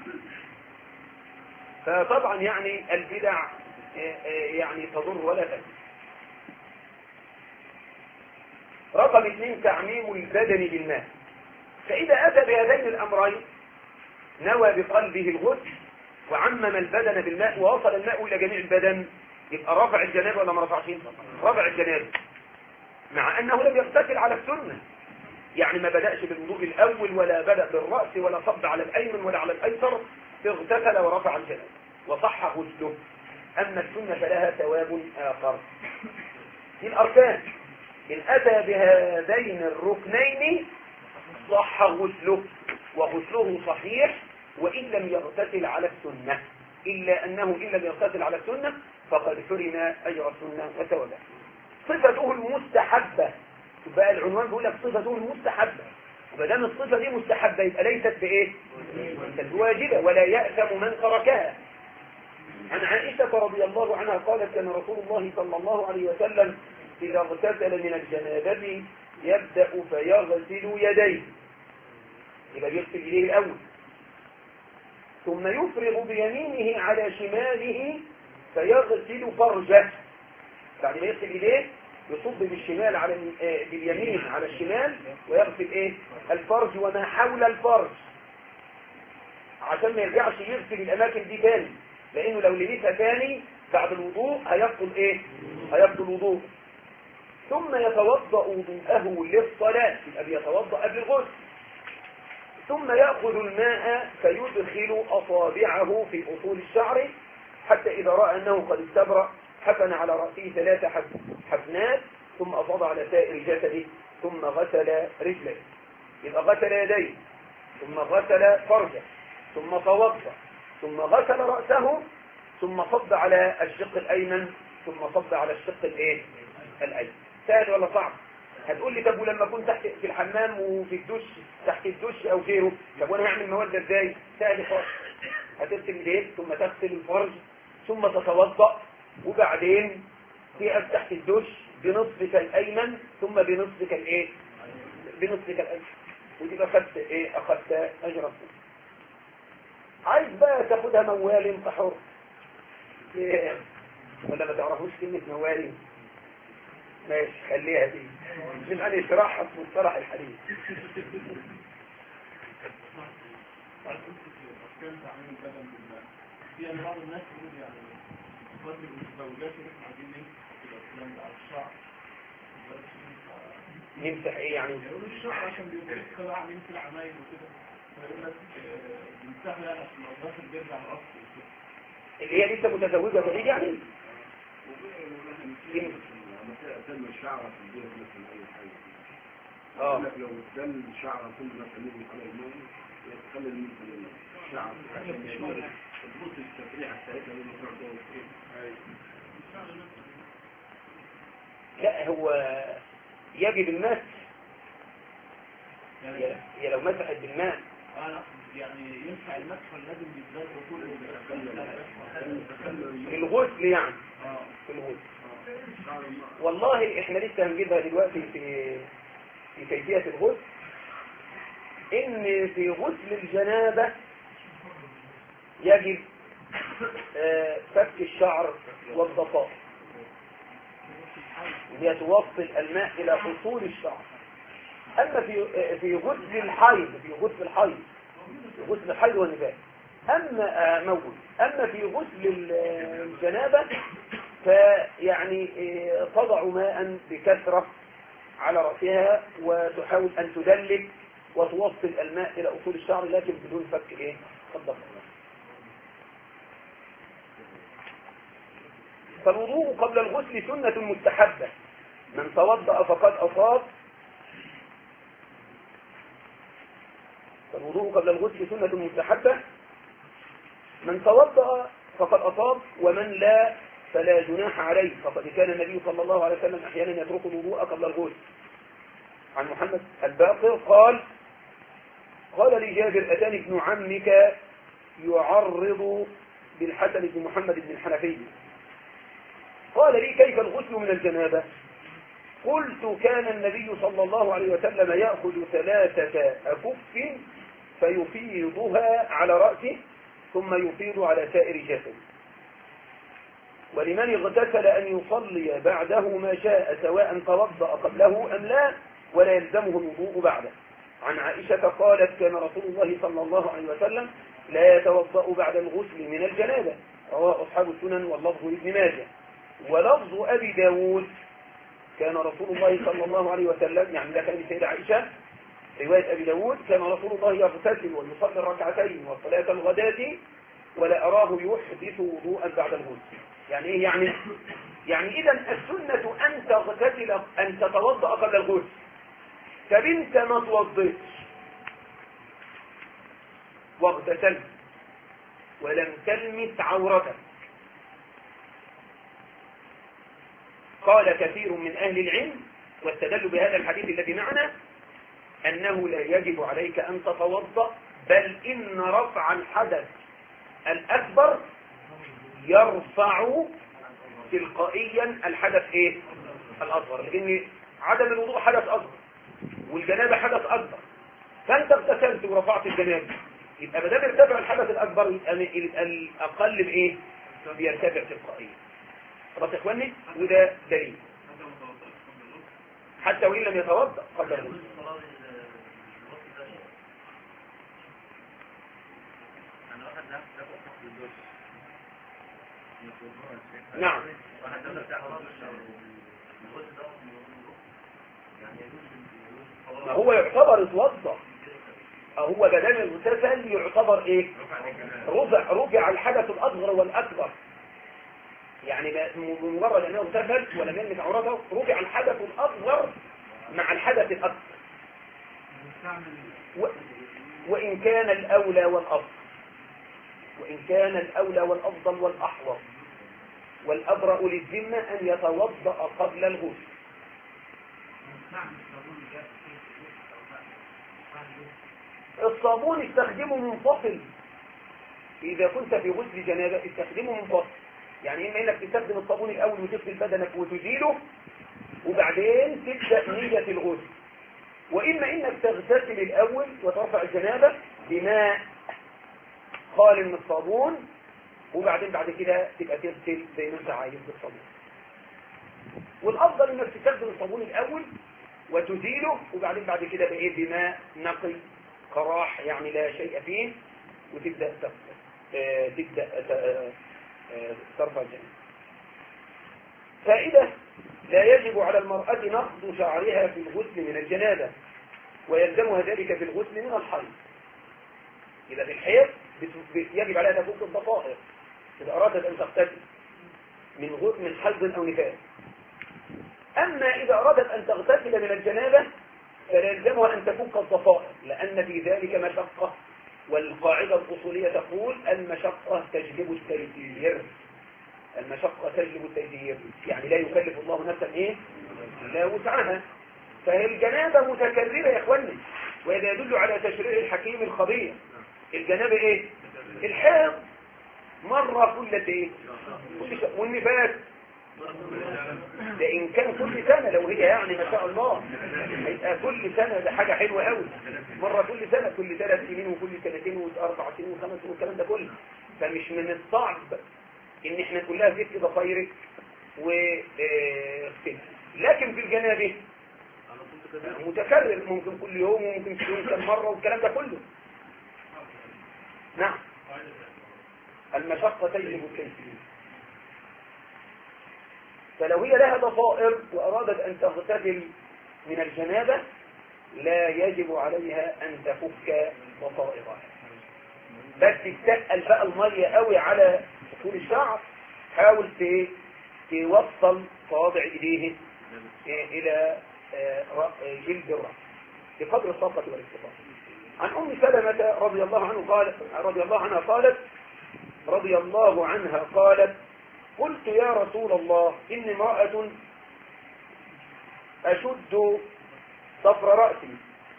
فطبعا يعني البدع يعني تضر ولا تنفع. رقم اثنين تعميم البدن بالماء. فإذا أتى بهذين الأمرين نوى بقلبه الغسل وعمم البدن بالماء ووصل الماء إلى جميع البدن، يبقى رفع الجنابة ولا ما رفعش؟ رفع الجنابة، مع أنه لم يغتسل على السنة. يعني ما بدأش بالوضوء الأول ولا بدأ بالرأس ولا صب على الأيمن ولا على الأيسر، اغتسل ورفع الجنابة وصح غسله. أما السنة فلها ثواب آخر. في الأركان إن أتى بهذين الركنين صح غسله وغسله صحيح وإن لم يغتسل على السنة، إلا أنه إن لم يغتسل على السنة فقد حرم أجر السنة وثوابها. صفته المستحبة، بقى العنوان بيقول لك صفته المستحبة، وبدام الصفة دي مستحبة يبقى ليست بإيه؟ ليست بواجبة ولا يأثم من تركها. عن عائشة رضي الله عنها قالت كان رسول الله صلى الله عليه وسلم إذا اغتسل من الجنابة يبدأ فيغسل يديه، يبقى يغسل يديه الأول، ثم يفرغ بيمينه على شماله فيغسل فرجه. بعد ما يغسل يديه يصب بالشمال على باليمين على الشمال ويغسل ايه؟ الفرج وما حول الفرج، عشان ما يرجعش يغسل الاماكن دي تاني، لانه لو لبسها تاني بعد الوضوء هيبطل ايه؟ هيبطل الوضوء. ثم يتوضأ وضوءه للصلاة، يبقى بيتوضأ قبل الغسل، ثم يأخذ الماء فيدخل أصابعه في أصول الشعر حتى إذا رأى أنه قد استبرأ حفن على رأسه ثلاث حفنات ثم أفاض على سائر جسده ثم غسل رجله. يبقى غسل يديه ثم غسل فرجه ثم توضأ ثم غسل رأسه ثم صب على الشق الأيمن ثم صب على الشق الايه الأيمن. سهل ولا صعب؟ هتقول لي طب ولما كنت تحت في الحمام وفي الدش تحت الدش او غيره، طب وانا هعمل مواد ازاي؟ سهل خالص، هتغسل ايديك ثم تغسل الفرج ثم تتوضأ وبعدين تقف تحت الدش بنصفك الايمن ثم بنصفك الايه بنصفك الايمن، ودي اخذت ايه اخذت اجر الصلاة. عايز بقى تاخدها موال فحر إيه؟ ولا ما تعرفوش كلمه موال؟ ماشي خليها دي نبقى نشرحها في مصطلح الحديث. في بعض الناس يقول يعني قدر المتزوجات يسمع دي الاسلام على الشعر نمسح ايه يعني؟ يقولوا الشعر عشان بيبقى خلع من العمايل وكده، فيقول لك بنمسحها يعني عشان الراجل بيرجع الاصل وكده. اللي هي لسه متزوجه بعيد يعني؟ دم الشعر في البيت مثلا اي حاجه اه لك لو دم الشعر كل ما تميل على الماء يتخلل من الشعر عشان يشمل البوت التفريع بتاعتها اللي بتروح لا هو يجب المسح يعني هي لو مسحت بالماء انا يعني ينفع المسح لازم يتزاد كله في الغسل يعني اه في الغسل. والله احنا لسه هنجيبها دلوقتي في في كيفية الغسل، ان في غسل الجنابة يجب آه فك الشعر والضفائر، وهي توصل الماء الى اصول الشعر. اما في آه في غسل الحيض في غسل الحيض في غسل الحيض والنفاس اما آه موجود اما في غسل الجنابة فيعني تضع ماء بكثرة على رأسها وتحاول أن تدلك وتوصل الماء إلى أصول الشعر لكن بدون فك إيه؟ الضفر. فالوضوء قبل الغسل سنة مستحبة، من توضأ فقد أصاب. فالوضوء قبل الغسل سنة مستحبة، من توضأ فقد أصاب، ومن لا فلا جناح عليه، فقد كان النبي صلى الله عليه وسلم أحيانا يترك الوضوء قبل الغسل. عن محمد الباقر قال قال لي جابر أتاني ابن عمك يعرض بالحسن بن محمد بن الحنفي، قال لي كيف الغسل من الجنابة؟ قلت كان النبي صلى الله عليه وسلم يأخذ ثلاثة أكف فيفيضها على رأسه ثم يفيض على سائر جسده، ولمن اغتسل أن يصلي بعده ما شاء سواء توضأ قبله أم لا، ولا يلزمه الوضوء بعده. عن عائشة قالت كان رسول الله صلى الله عليه وسلم لا يتوضأ بعد الغسل من الجنابة، رواه أصحاب السنن واللفظ لابن ماجه. ولفظ أبي داود كان رسول الله صلى الله عليه وسلم، يعني ده كان السيدة عائشة رواية أبي داود، كان رسول الله يغتسل ويصلي الركعتين وصلاة الغداة ولا أراه يحدث وضوءا بعد الغسل. يعني إيه يعني؟ يعني إذا السنة أن تغتسل أن تتوضأ قبل الغسل. طب أنت ما توضئتش واغتسلت ولم تلمس عورتك، قال كثير من أهل العلم واستدلوا بهذا الحديث الذي معنا أنه لا يجب عليك أن تتوضأ، بل إن رفع الحدث الأكبر يرفع تلقائيا الحدث إيه؟ الأصغر، لأن عدم الوضوء حدث أصغر والجنابة حدث أكبر، فأنت اغتسلت ورفعت الجنابة، يبقى ما دام ارتفع الحدث الأكبر يبقى الأقل بإيه؟ بيرتفع تلقائيا. خلاص يا إخواني، وده دليل حتى وإن لم يتوضأ قبل الغسل. نعم هو يعتبر اتوضأ، هو بدل المغتسل يعتبر ايه؟ رفع رفع الحدث الاصغر والاكبر، يعني بمجرد انه اغتسل ولم يلمس عورته رفع الحدث الاصغر مع الحدث الاكبر، و... وان كان الاولى والافضل وان كان الاولى والافضل والاحوط والابرأ للذمه ان يتوضأ قبل الغسل. الصابون استخدمه منفصل، إذا كنت في غسل جنابة استخدمه منفصل، يعني إما إنك تستخدم الصابون الأول وتغسل بدنك وتزيله وبعدين تبدأ نية الغسل، وإما إنك تغتسل الأول وترفع الجنابة بماء خال من الصابون وبعدين بعد كده تبقى تغسل زي ما أنت عايز بالصابون. والأفضل إنك تستخدم الصابون الأول وتزيله وبعدين بعد كده بإيه بماء نقي قراح يعني لا شيء فيه، وتبدأ تبدأ ترفع الجنابة. فائدة: لا يجب على المرأة نقض شعرها في الغسل من الجنابة، ويلزمها ذلك في الغسل من الحيض. إذا في الحيض يجب عليها تفك الضفائر إذا أرادت أن تغتسل من من حيض أو نفاس. أما إذا أرادت أن تغتسل من الجنابة فيلزمها أن تفك الضفائر، لأن في ذلك مشقة، والقاعدة الأصولية تقول المشقة تجلب التيسير. المشقة تجلب التيسير، يعني لا يكلف الله نفسا إيه؟ لا وسعها. فهي الجنابة متكررة يا إخواني، وإذا يدل على تشريع الحكيم الخبير. الجنابة إيه؟ الحيض مرة كل إيه؟ والنفاس ده إن كان كل سنة، لو هي يعني ما شاء الله هيبقى كل سنة، ده حاجة حلوة قوي، مرة كل سنة، كل ثلاث سنين وكل سنتين واربع سنين وخمس سنين والكلام ده كله. فمش من الصعب ان احنا كلها ذكر ضفايرك واغسل، لكن في الجنابه متكرر، ممكن كل يوم وممكن في يوم كم مرة والكلام ده كله. نعم، المشقة تجلب التيسير. فلو هي لها ضفائر وأرادت أن تغتسل من الجنابة لا يجب عليها أن تفك ضفائرها، بس تتقل بقى المية قوي على طول الشعر، حاول توصل صوابع إيديه إلى جلد الرأس بقدر الطاقة والاستطاعة. عن أم سلمة رضي الله عنه قالت رضي الله عنها قالت رضي الله عنها قالت قلت يا رسول الله إني امرأة أشد ضفر رأسي،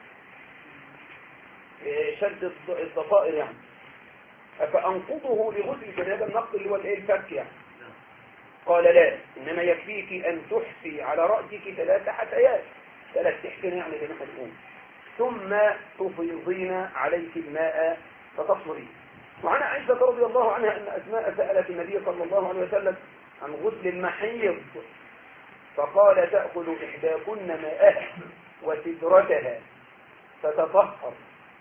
شد الضفائر يعني، فأنقضه لغسل الجنابة، النقض اللي هو الايه الفك يعني. قال لا، إنما يكفيك أن تحسي على رأسك ثلاث حثيات، ثلاث تحسين يعني زي ما تقول، ثم تفيضين عليك الماء فتطهرين. وعن عائشة رضي الله عنها أن أسماء سألت النبي صلى الله عليه وسلم عن غسل المحيض، فقال تأخذ إحداكن ماءها وسدرتها فتطهر،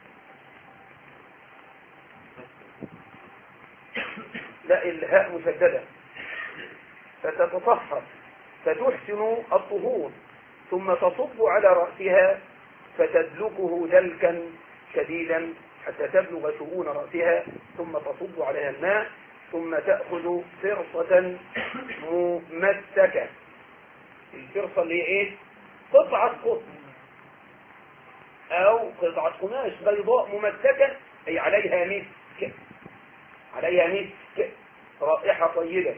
لا الهاء مشددة، فتتطهر فتحسن الطهور، ثم تصب على رأسها فتدلكه دلكا شديدا حتى تبلغ شؤون رأسها، ثم تصب عليها الماء، ثم تأخذ فرصة ممسكة. الفرصة اللي هي ايه؟ قطعة قطن او قطعة قماش بيضاء ممسكة، اي عليها مسك، عليها مسك رائحة طيبة،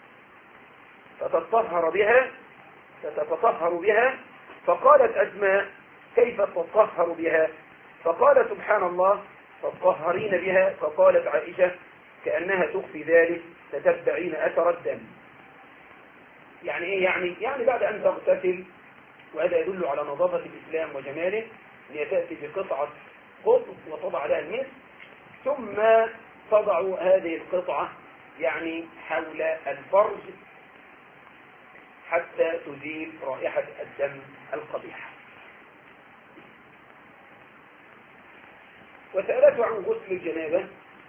فتتطهر بها فتتطهر بها. فقالت أسماء كيف تتطهر بها؟ فقال سبحان الله تطهرين بها. فقالت عائشة كأنها تخفي ذلك تتبعين أثر الدم. يعني ايه يعني؟ يعني بعد أن تغتسل، وهذا يدل على نظافة الإسلام وجماله، هي تأتي بقطعة قطن وتضع عليها المسك، ثم تضع هذه القطعة يعني حول الفرج حتى تزيل رائحة الدم القبيحة. وسألته عن غسل الجنابة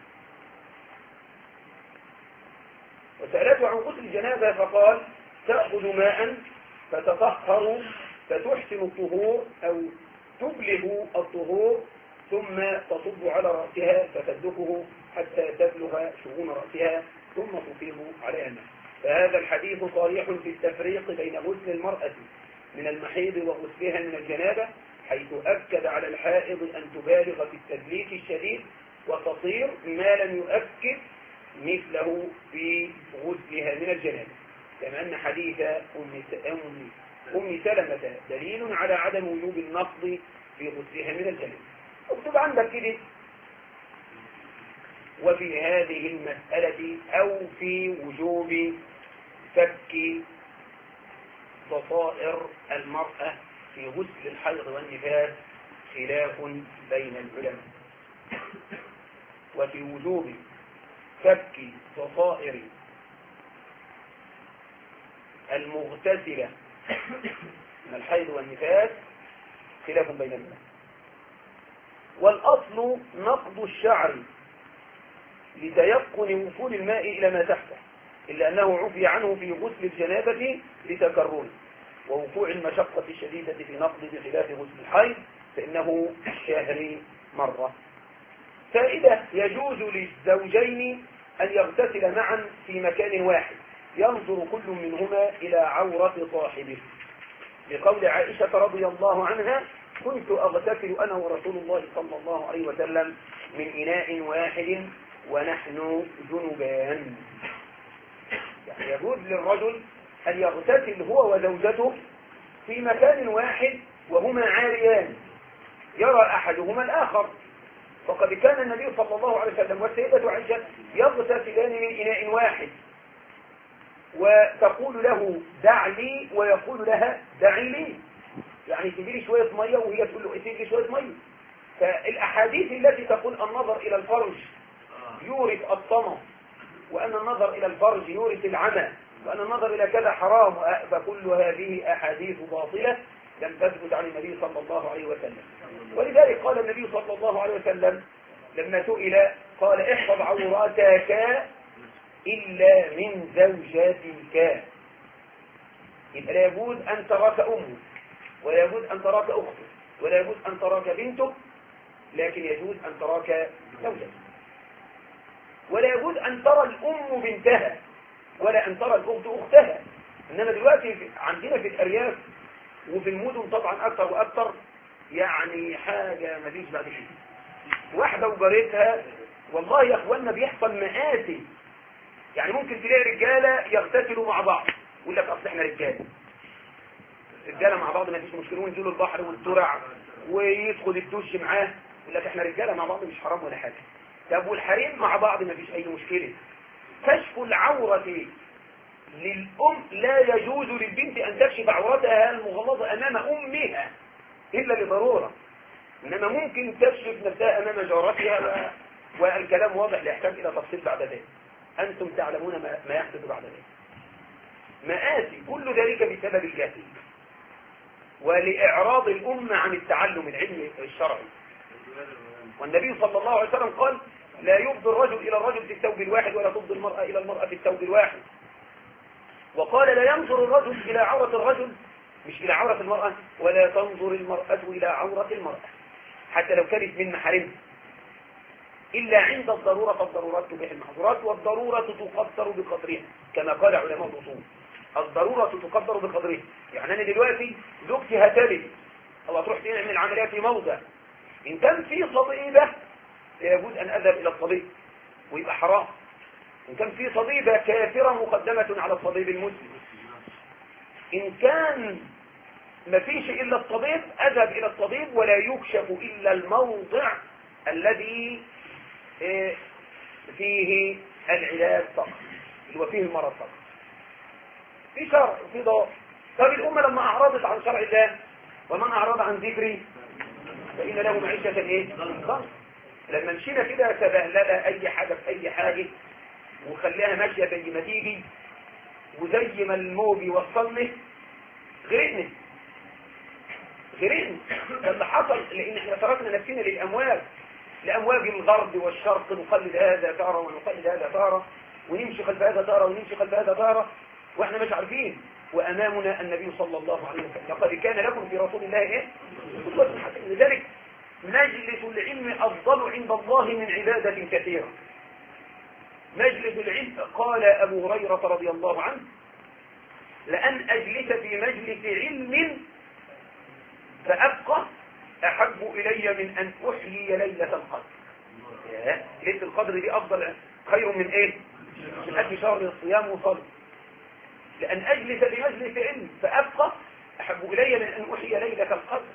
وسألته عن غسل الجنابة فقال تأخذ ماء فتطهر فتحسن الطهور أو تبلغ الطهور، ثم تصب على رأسها فتدلكه حتى تبلغ شؤون رأسها، ثم تفيض عليها الماء. فهذا الحديث صريح في التفريق بين غسل المرأة من المحيض وغسلها من الجنابة، حيث أكد على الحائض أن تبالغ في التدليك الشديد وتصير ما لم يؤكد مثله في غسلها من الجنابة، كما أن حديث أم أم أم سلمة دليل على عدم وجوب النقض في غسلها من الجنابة. اكتب عندك كده وفي هذه المسألة أو في وجوب فك ضفائر المرأة في غسل الحيض والنفاس خلاف بين العلماء. وفي وجوب فك ضفائر المغتسلة من الحيض والنفاس خلاف بين العلماء. والأصل نقض الشعر لتيقن وصول الماء إلى ما تحته، إلا أنه عفي عنه في غسل الجنابة لتكرره ووقوع المشقة الشديدة في نقض بخلاف غسل الحيض فإنه الشهر مرة. فإذا يجوز للزوجين أن يغتسل معا في مكان واحد ينظر كل منهما إلى عورة صاحبه، لقول عائشة رضي الله عنها كنت أغتسل أنا ورسول الله صلى الله عليه وسلم من إناء واحد ونحن جنبان. يعني يجوز للرجل أن يغتسل هو وزوجته في مكان واحد وهما عاريان يرى أحدهما الآخر، وقد كان النبي صلى الله عليه وسلم والسيدة عائشة يغتسلان من إناء واحد، وتقول له دع لي ويقول لها دعي لي، يعني تجيلي شوية مية وهي تقول له اتجي شوية مية. فالأحاديث التي تقول النظر إلى الفرج يورث الطمع، وأن النظر إلى الفرج يورث العمى، وأن النظر إلى كذا حرام، فكل هذه أحاديث باطلة لم تثبت عن النبي صلى الله عليه وسلم. ولذلك قال النبي صلى الله عليه وسلم لما سئل قال احفظ عوراتك إلا من زوجاتك. يبقى لا يجوز أن تراك أمك، ولا يجوز أن تراك أختك، ولا يجوز أن تراك بنتك، لكن يجوز أن تراك زوجتك. ولا يجوز أن ترى الأم بنتها، ولا أن ترى الأخت أختها. إنما دلوقتي عندنا في الأرياف وفي المدن طبعا أكثر وأكثر، يعني حاجة ما فيش بعد كده. واحدة وجارتها والله يا أخوانا بيحصل مآسي يعني ممكن تلاقي رجالة يغتسلوا مع بعض يقول لك اصل احنا رجالة رجالة مع بعض ما فيش مشكلة وينزلوا البحر والترع ويدخل الدش معاه يقول لك احنا رجالة مع بعض مش حرام ولا حاجة. طب والحريم مع بعض ما فيش اي مشكلة. كشف العورة للأم لا يجوز للبنت أن تكشف عورتها المغلظة أمام أمها إلا لضرورة، إنما ممكن تكشف نفسها أمام جارتها و... والكلام واضح لا يحتاج إلى تفصيل بعد ذلك. أنتم تعلمون ما, ما يحدث بعد ذلك. مآسي كل ذلك بسبب الجهل ولإعراض الأمة عن التعلم العلمي الشرعي. والنبي صلى الله عليه وسلم قال لا يفضي الرجل إلى الرجل في الثوب الواحد ولا تفضي المرأة إلى المرأة في الثوب الواحد. وقال لا ينظر الرجل إلى عورة الرجل مش إلى عورة المرأة ولا تنظر المرأة إلى عورة المرأة حتى لو كانت من محارمها إلا عند الضرورة، فالضرورات تبيح المحظورات والضرورة تقدر بقدرها كما قال علماء الأصول. الضرورة تقدر بقدرها. يعني أنا دلوقتي زوجتي هتلد أو تروح تعمل العملية في موضع إن كان في صديبة يجوز أن أذهب إلى الصديب ويبقى حرام. إن كان في صديبة كافرة مقدمة على الصديب المسلم. إن كان ما فيش إلا الطبيب أذهب إلى الطبيب ولا يكشف إلا الموضع الذي فيه العلاج فقط اللي هو فيه المرض فقط. في شرع وفي ضوء. طب الأمة لما أعرضت عن شرع الله ومن أعرض عن ذكري فإن له معيشة إيه؟ ضنك. لما مشينا كده تبهللها أي حاجة في أي حاجة وخليها ماشية زي ما تيجي وزي ما الموج يوصلني غرقنا غرقنا. ده اللي حصل لأن احنا تركنا نفسنا للأمواج لأمواج الغرب والشرق نقلد هذا تارة ونقلد هذا تارة ونمشي خلف هذا تارة ونمشي خلف هذا تارة واحنا مش عارفين. وأمامنا النبي صلى الله عليه وسلم لقد كان لكم في رسول الله ايه؟ أسوة حسنة. لذلك مجلس العلم أفضل عند الله من عبادة كثيرة. مجلس العلم قال أبو هريرة رضي الله عنه لأن أجلس في مجلس علم فأبقى أحب إلي من أن أحيي ليلة القدر. ليلة القدر دي أفضل خير من إيه؟ من أجل شهر الصيام وصلاة. لأن أجلس في مجلس علم فأبقى أحب إلي من أن أحيي ليلة القدر.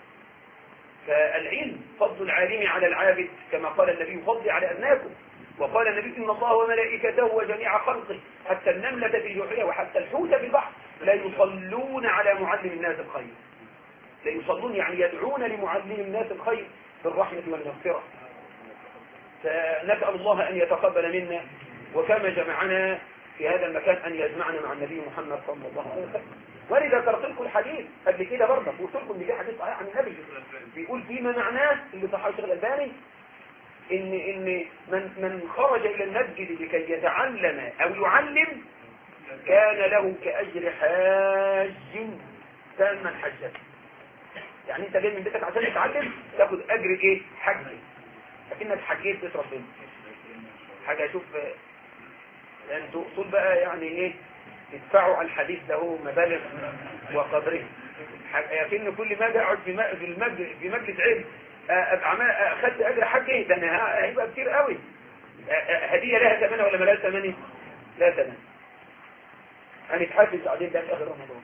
فالعلم فضل العالم على العابد كما قال النبي فضل على أبناكم. وقال النبي إن الله وملائكته وجميع خلقه حتى النملة في جحرها وحتى الحوت في البحر لا يصلون على معلم الناس الخير. لا يصلون يعني يدعون لمعلم الناس الخير بالرحمة والمغفرة. فنسأل الله أن يتقبل منا وكما جمعنا في هذا المكان أن يجمعنا مع النبي محمد صلى الله عليه وسلم. ولذا ذكرت لكم الحديث قبل كده برضه قلت لكم ان في حديث صحيح عن النبي بيقول فيما معناه اللي صححه الشيخ الألباني ان ان من من خرج الى المسجد لكي يتعلم او يعلم كان له كاجر حاج تاما حجته. يعني انت جاي من بيتك عشان تتعلم تاخد اجر ايه؟ حج. لكنك حجيت بيت ربنا. حاجه اشوف انتوا اصول بقى يعني ايه يدفعوا على الحديث ده مبالغ وقدره. لكن كل ما اقعد في المجلس في مجلس علم ابقى اخذت اجر حج ده انا هيبقى كتير قوي. هديه لها ثمنها ولا مالهاش ثمنها؟ لا ثمن. هنتحافظ عليه ده في اخر رمضان.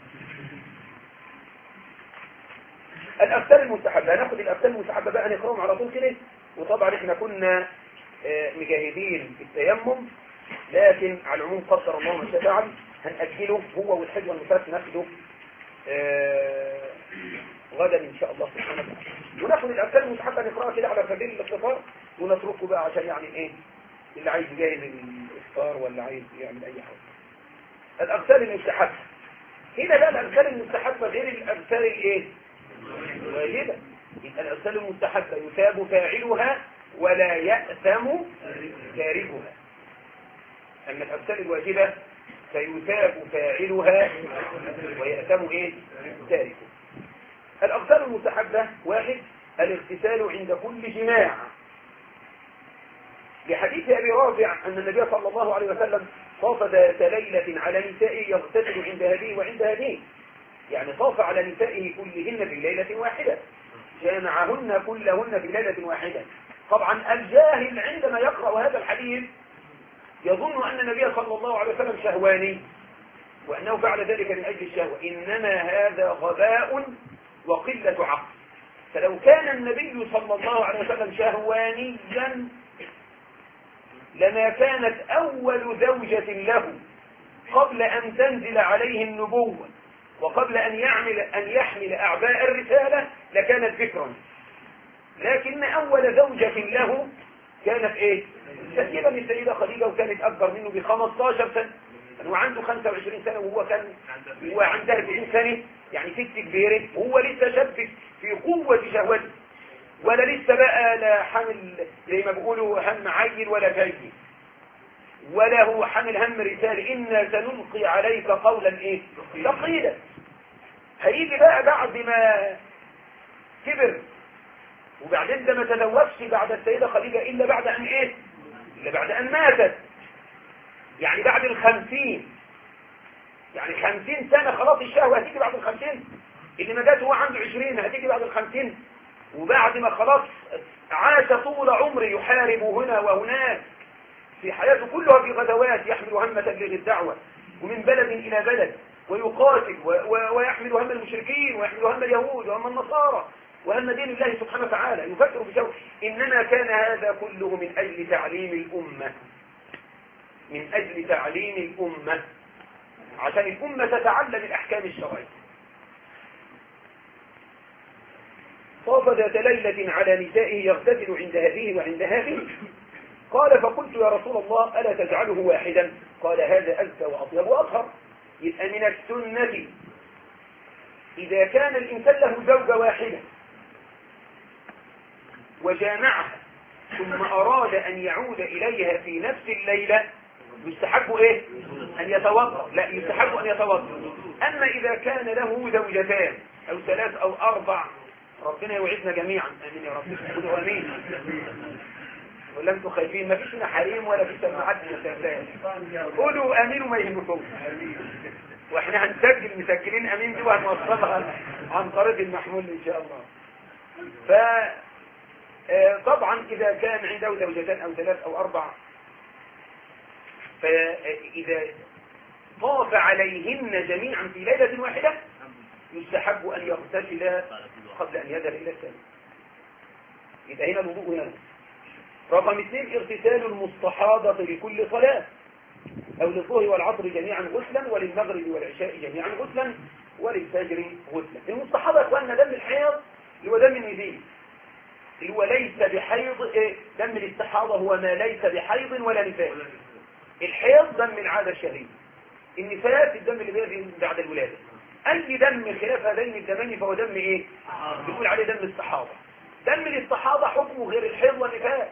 الأفتان المستحبة هناخد الأفتان المستحبة بقى نقراهم على طول كده. وطبعا احنا كنا مجاهدين بالتيمم لكن على العموم قدر الله ما شاء فعل هنأجله هو والحج والنفاس ناخده غدا ان شاء الله سبحانه وتعالى. وناخد الأفتان المستحبة نقراها كده على سبيل الاختصار ونتركه بقى عشان يعني ايه اللي عايز يجهز الافطار ولا عايز يعمل اي حاجة. الأفتان المستحبة هنا بقى الأفتان المستحبة غير الأفتان الايه واجبة. يبقى الأفتان المستحبة يثاب فاعلها ولا يأثم تاركها. أما الأفتان الواجبة فيثاب فاعلها ويأثم ايه تاركها. الأفتان المستحبة واحد الاغتسال عند كل جماع لحديث أبي رافع أن النبي صلى الله عليه وسلم طاف ذات ليلة على نسائه يغتسل عند هذه وعند هذه. يعني طاف على نسائه كلهن في ليلة واحدة جامعهن كلهن في ليلة واحدة. طبعا الجاهل عندما يقرأ هذا الحديث يظن أن النبي صلى الله عليه وسلم شهواني وأنه فعل ذلك من أجل الشهوة، إنما هذا غباء وقلة عقل. فلو كان النبي صلى الله عليه وسلم شهوانيا لما كانت أول زوجة له قبل أن تنزل عليه النبوة وقبل أن يعمل أن يحمل أعباء الرسالة لكانت ذكرا، لكن أول زوجة له كانت إيه؟ تسيبا للسيدة خديجة، وكانت أكبر منه ب خمستاشر سنة، هو عنده خمسة وعشرين سنة وهو كان هو عنده أربعين سنة، يعني ست كبيرة وهو لسه شاب في قوة شهوته، ولا لسه بقى لا حامل زي ما بيقولوا هم عيل ولا جاي، ولا هو حامل هم رسالة إنا سنلقي عليك قولا إيه؟ ثقيلا. هيجي بقى بعد ما كبر وبعدين ده ما تزوجش بعد السيدة خديجة إلا بعد أن إيه؟ إلا بعد أن ماتت، يعني بعد الخمسين، يعني خمسين سنة خلاص الشهوة هتيجي بعد الخمسين، اللي ما جات هو عنده عشرين هتيجي بعد الخمسين، وبعد ما خلاص عاش طول عمره يحارب هنا وهناك في حياته كلها في غزوات، يحمل هم تبليغ الدعوة ومن بلد إلى بلد ويقاتل و و ويحمل هم المشركين ويحمل هم اليهود وهم النصارى وهم دين الله سبحانه وتعالى، يفكر بشوء. إنما كان هذا كله من أجل تعليم الأمة، من أجل تعليم الأمة، عشان الأمة تتعلم الأحكام الشرعية. طاف ذات ليلة على نسائه يغتسل عند هذه وعند هذه، قال فقلت يا رسول الله ألا تجعله واحدا؟ قال هذا أزكى وأطيب وأطهر. يبقى من السنة إذا كان الإنسان له زوجة واحدة وجامعها ثم أراد أن يعود إليها في نفس الليلة يستحب إيه؟ أن يتوضأ، لا يستحب أن يتوضأ. أما إذا كان له زوجتان أو ثلاث أو أربع، ربنا يوعدنا جميعا آمين يا رب، قولوا آمين. ولا انتم خايفين؟ ما فيش هنا حريم ولا في سماعات مسافات، قولوا آمين وما يهمكم، واحنا هنسجل مسجلين آمين دي وهنوصلها عن طريق المحمول إن شاء الله. ف طبعا إذا كان عنده زوجتان أو ثلاث أو أربع، فإذا طاف عليهن جميعا في ليلة واحدة يستحب أن يغتسل قبل أن يذهب إلى الثاني. يبقى هنا الوضوء هنا. رقم اثنين اغتسال المستحاضة لكل صلاة، أو للظهر والعصر جميعا غسلا، وللمغرب والعشاء جميعا غسلا، وللفجر غسلا. المستحاضة يا اخواننا دم الحيض اللي هو دم النزيف، اللي هو ليس بحيض. إيه؟ دم الاستحاضة هو ما ليس بحيض ولا نفاس. الحيض دم العادة الشهرية، النفاس الدم اللي بيجي بعد الولادة. أي دم خلاف هذين الدمين فهو دم إيه؟ بيقول عليه دم الاستحاضة. دم الاستحاضة حكمه غير الحيض والنفاس،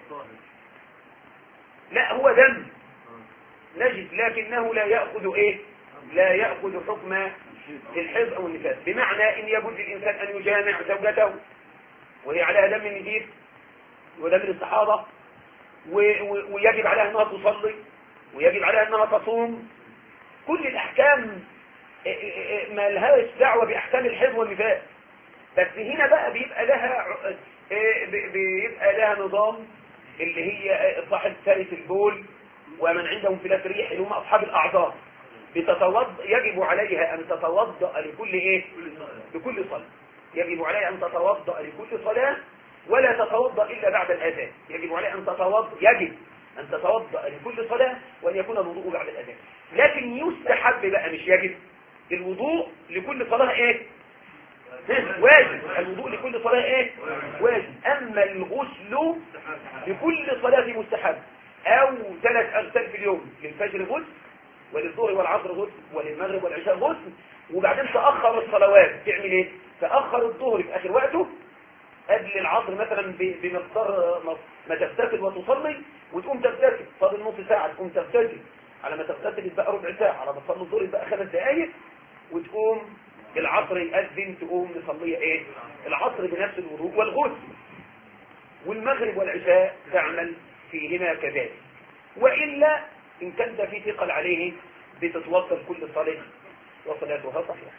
لا هو دم نجس، لكنه لا يأخذ إيه؟ لا يأخذ حكم الحيض أو النفاس، بمعنى إن يجوز للإنسان أن يجامع زوجته وهي عليها دم النزيف ودم الاستحاضة، ويجب عليها أنها تصلي ويجب عليها أنها تصوم. كل الأحكام ما لهاش دعوة بأحكام الحيض والنفاس، بس هنا بقى بيبقى لها بيبقى لها نظام، اللي هي صاحب ثالث البول ومن عندهم فلات ريح اللي هم أصحاب الأعذار، بتتوضأ يجب عليها أن تتوضأ لكل إيه؟ لكل صلاة. يجب عليها أن تتوضأ لكل صلاة ولا تتوضأ إلا بعد الأذان. يجب عليها أن تتوضأ يجب أن تتوضأ لكل صلاة وأن يكون الوضوء بعد الأذان. لكن يستحب بقى مش يجب، الوضوء لكل صلاة إيه؟ واجب. الوضوء لكل صلاة إيه؟ واجب. أما الغسل لكل صلاة مستحب، أو ثلاث أغسال في اليوم، للفجر غسل وللظهر والعصر غسل وللمغرب والعشاء غسل، وبعدين تأخر الصلوات. تعمل إيه؟ تأخر الظهر في آخر وقته قبل العصر مثلا بمقدار ما تغتسل وتصلي، وتقوم تغتسل فاضل نص ساعة تقوم تغتسل، على ما تغتسل يبقى ربع ساعة، على ما تصلي الظهر يبقى خمس دقائق، وتقوم العصر يأذن تقوم نصلي ايه؟ العصر بنفس الوضوء والغسل. والمغرب والعشاء تعمل فيهما كذلك. وإلا إن كنت في ثقل عليه بتتوضا كل صلاة وصلاتها صحيحة.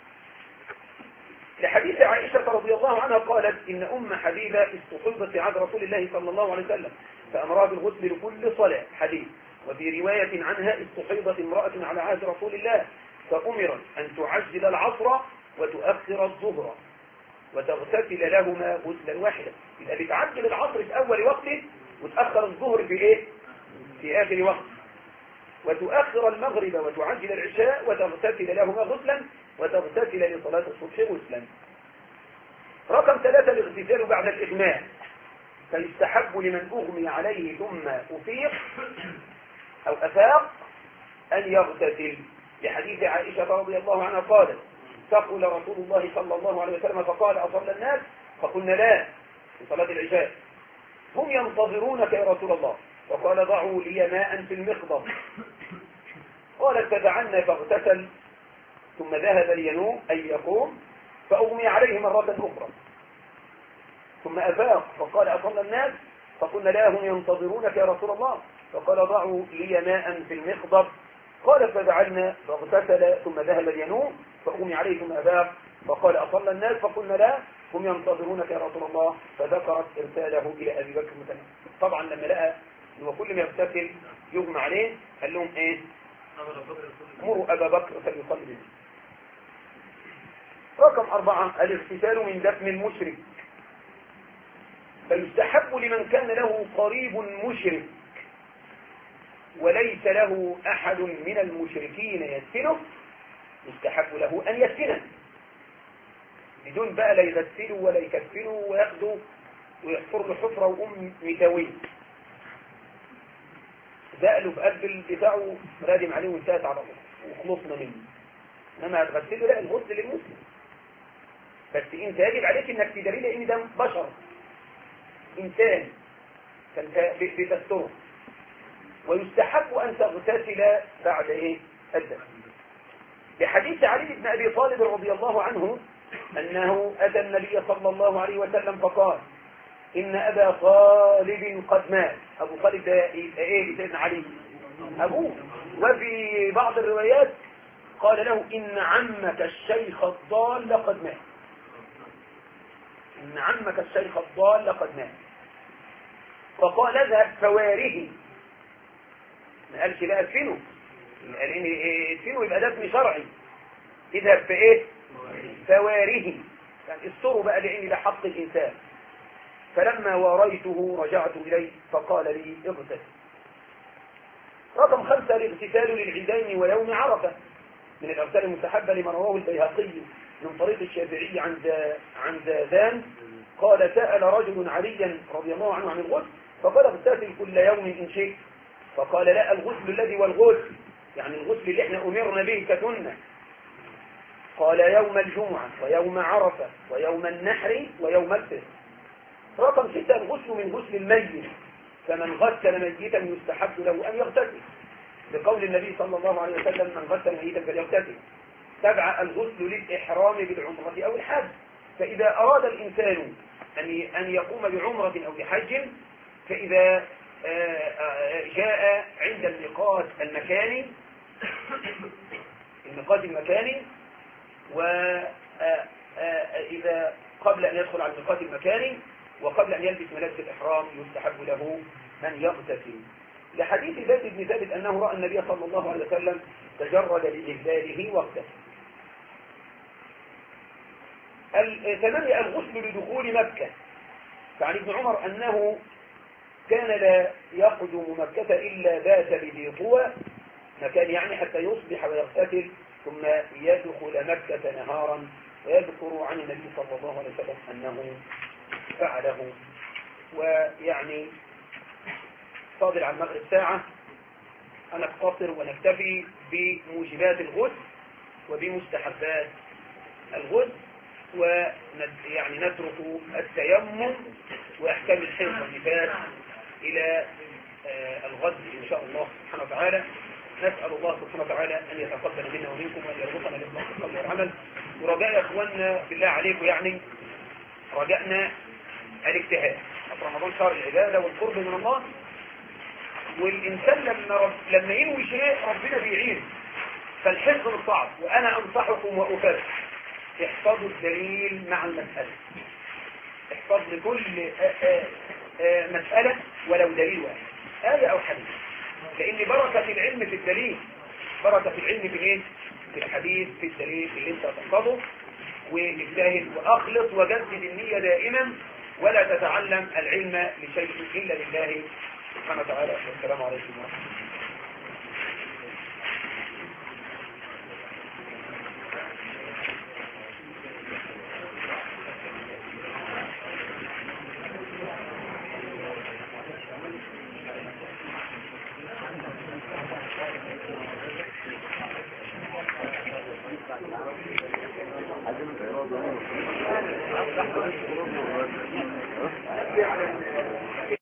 لحديث عائشة رضي الله عنها قالت إن أم حبيبة استحيضت في عهد رسول الله صلى الله عليه وسلم فأمرها بالغسل لكل صلاة. حديث وفي رواية عنها استحيضت امرأة على عهد رسول الله فأمرت أن تعجل العصر وتؤخر الظهر وتغتسل لهما غسلا واحدا. يبقى بتعجل العصر في أول وقته وتأخر الظهر في إيه؟ في آخر وقت، وتؤخر المغرب وتعجل العشاء وتغتسل لهما غسلا وتغتسل لصلاة الصبح غسلا. رقم ثلاثة الاغتسال بعد الإغماء، فيستحب لمن أغمي عليه ثم أفيق أو أفاق أن يغتسل، لحديث عائشة رضي الله عنها قالت تقول رسول الله صلى الله عليه وسلم فقال أصلى الناس؟ فقلنا لا في صلاة العشاء. هم ينتظرونك يا رسول الله، فقال ضعوا لي ماء في المخضب. قالت فدعنا فاغتسل ثم ذهب لينوم أي يقوم فأغمي عليه مرة أخرى ثم أفاق فقال أصلى الناس؟ فقلنا لا هم ينتظرونك يا رسول الله، فقال ضعوا لي ماء في المخضب. قال فدعنا فاغتسل ثم ذهب لينوم فأغمي عليه ثم أفاق فقال أصلى الناس؟ فقلنا لا هم ينتظرونك يا رسول الله، فذكرت إرساله إلى أبي بكر مثلا. طبعا لما لقى إنه كل ما يغتسل يغمى عليه قال لهم إيه؟ مروا أبا بكر فليصلي به. رقم أربعة الاغتسال من دفن المشرك، فيستحب لمن كان له قريب مشرك وليس له أحد من المشركين يدفنه، يستحب له أن يدفنه بدون بقى لا يغسلوا ولا يكفنوا وياخدوا ويحفر له حفرة وأم متاويه دقلوا في قلب بتاعه رادم عليه وانتهت على الله وخلصنا منه. انما هتغسله لا، الغسل للمسلم، بس انت يجب عليك انك تدري لان ده بشر انسان فانت بتستره. ويستحب ان تغتسل بعد ايه؟ الدفن، لحديث علي بن ابي طالب رضي الله عنه انه اتى النبي صلى الله عليه وسلم فقال إن أبا طالب قد مات. أبو طالب ده إيه؟ سيدنا علي أبوه. وفي بعض الروايات قال له إن عمك الشيخ الضال قد مات، إن عمك الشيخ الضال قد مات. فقال اذهب فواره، ما قالش لا أدفنه، قال إن أدفنه يبقى دفن شرعي. اذهب في إيه؟ فواره، يعني استروا بقى لأن ده حق الإنسان. فلما واريته رجعت إليه فقال لي اغتسل. رقم خمسة الاغتسال للعيدين ويوم عرفة، من الأغتسال المستحبة لما رواه البيهقي من طريق الشافعي عن عن زادان قال سأل رجل عليا رضي الله عنه عن الغسل فقال اغتسل كل يوم إن شئت، فقال لا الغسل الذي والغسل يعني الغسل اللي احنا أمرنا به كسنة. قال يوم الجمعة ويوم عرفة ويوم النحر ويوم الفطر. رقم ستة الغسل من غسل الميت، فمن غسل ميتا يستحب له أن يغتسل بقول النبي صلى الله عليه وسلم من غسل ميتا فليغتسل. سبعة الغسل للإحرام بالعمرة أو الحج، فإذا أراد الإنسان أن يقوم بعمرة أو بحج فإذا جاء عند الميقات المكاني الميقات المكاني وإذا قبل أن يدخل على الميقات المكاني وقبل أن يلبس ملابس الإحرام يستحب له أن يغتسل، لحديث زيد بن ثابت أنه رأى النبي صلى الله عليه وسلم تجرد لإهلاله واغتسل. ثمانية الغسل لدخول مكة، فعن ابن عمر أنه كان لا يقدم مكة إلا بات بذي طوى مكان يعني حتى يصبح ويغتسل ثم يدخل مكة نهارا، ويذكر عن النبي صلى الله عليه وسلم أنه فعله. ويعني فاضل عن المغرب ساعة، أنا أقتصر ونكتفي بموجبات الغسل وبمستحبات الغسل، ويعني نترك التيمم وأحكام الحيض والنفاس إلى الغد إن شاء الله سبحانه وتعالى. نسأل الله سبحانه وتعالى أن يتقبل منا ومنكم وأن يرزقنا الإخلاص في القول والعمل. ورجاء يا إخواننا بالله عليكم يعني رجعنا الاجتهاد في رمضان شهر العبادة والقرب من الله، والإنسان لما رب... لما ينوي شيء ربنا بيعين، فالحفظ الصعب. وأنا أنصحكم وأفرح احفظوا الدليل مع المسألة، احفظ لكل آآ آآ مسألة ولو دليل واحد آية أو حديث، لان بركة العلم في الدليل، بركة العلم في ايه؟ في الحديث، في الدليل اللي انت تحفظه. واجتهد واخلص وجدد النية دائما، ولا تتعلم العلم لشيء الا لله سبحانه وتعالى. والسلام عليكم ورحمة الله.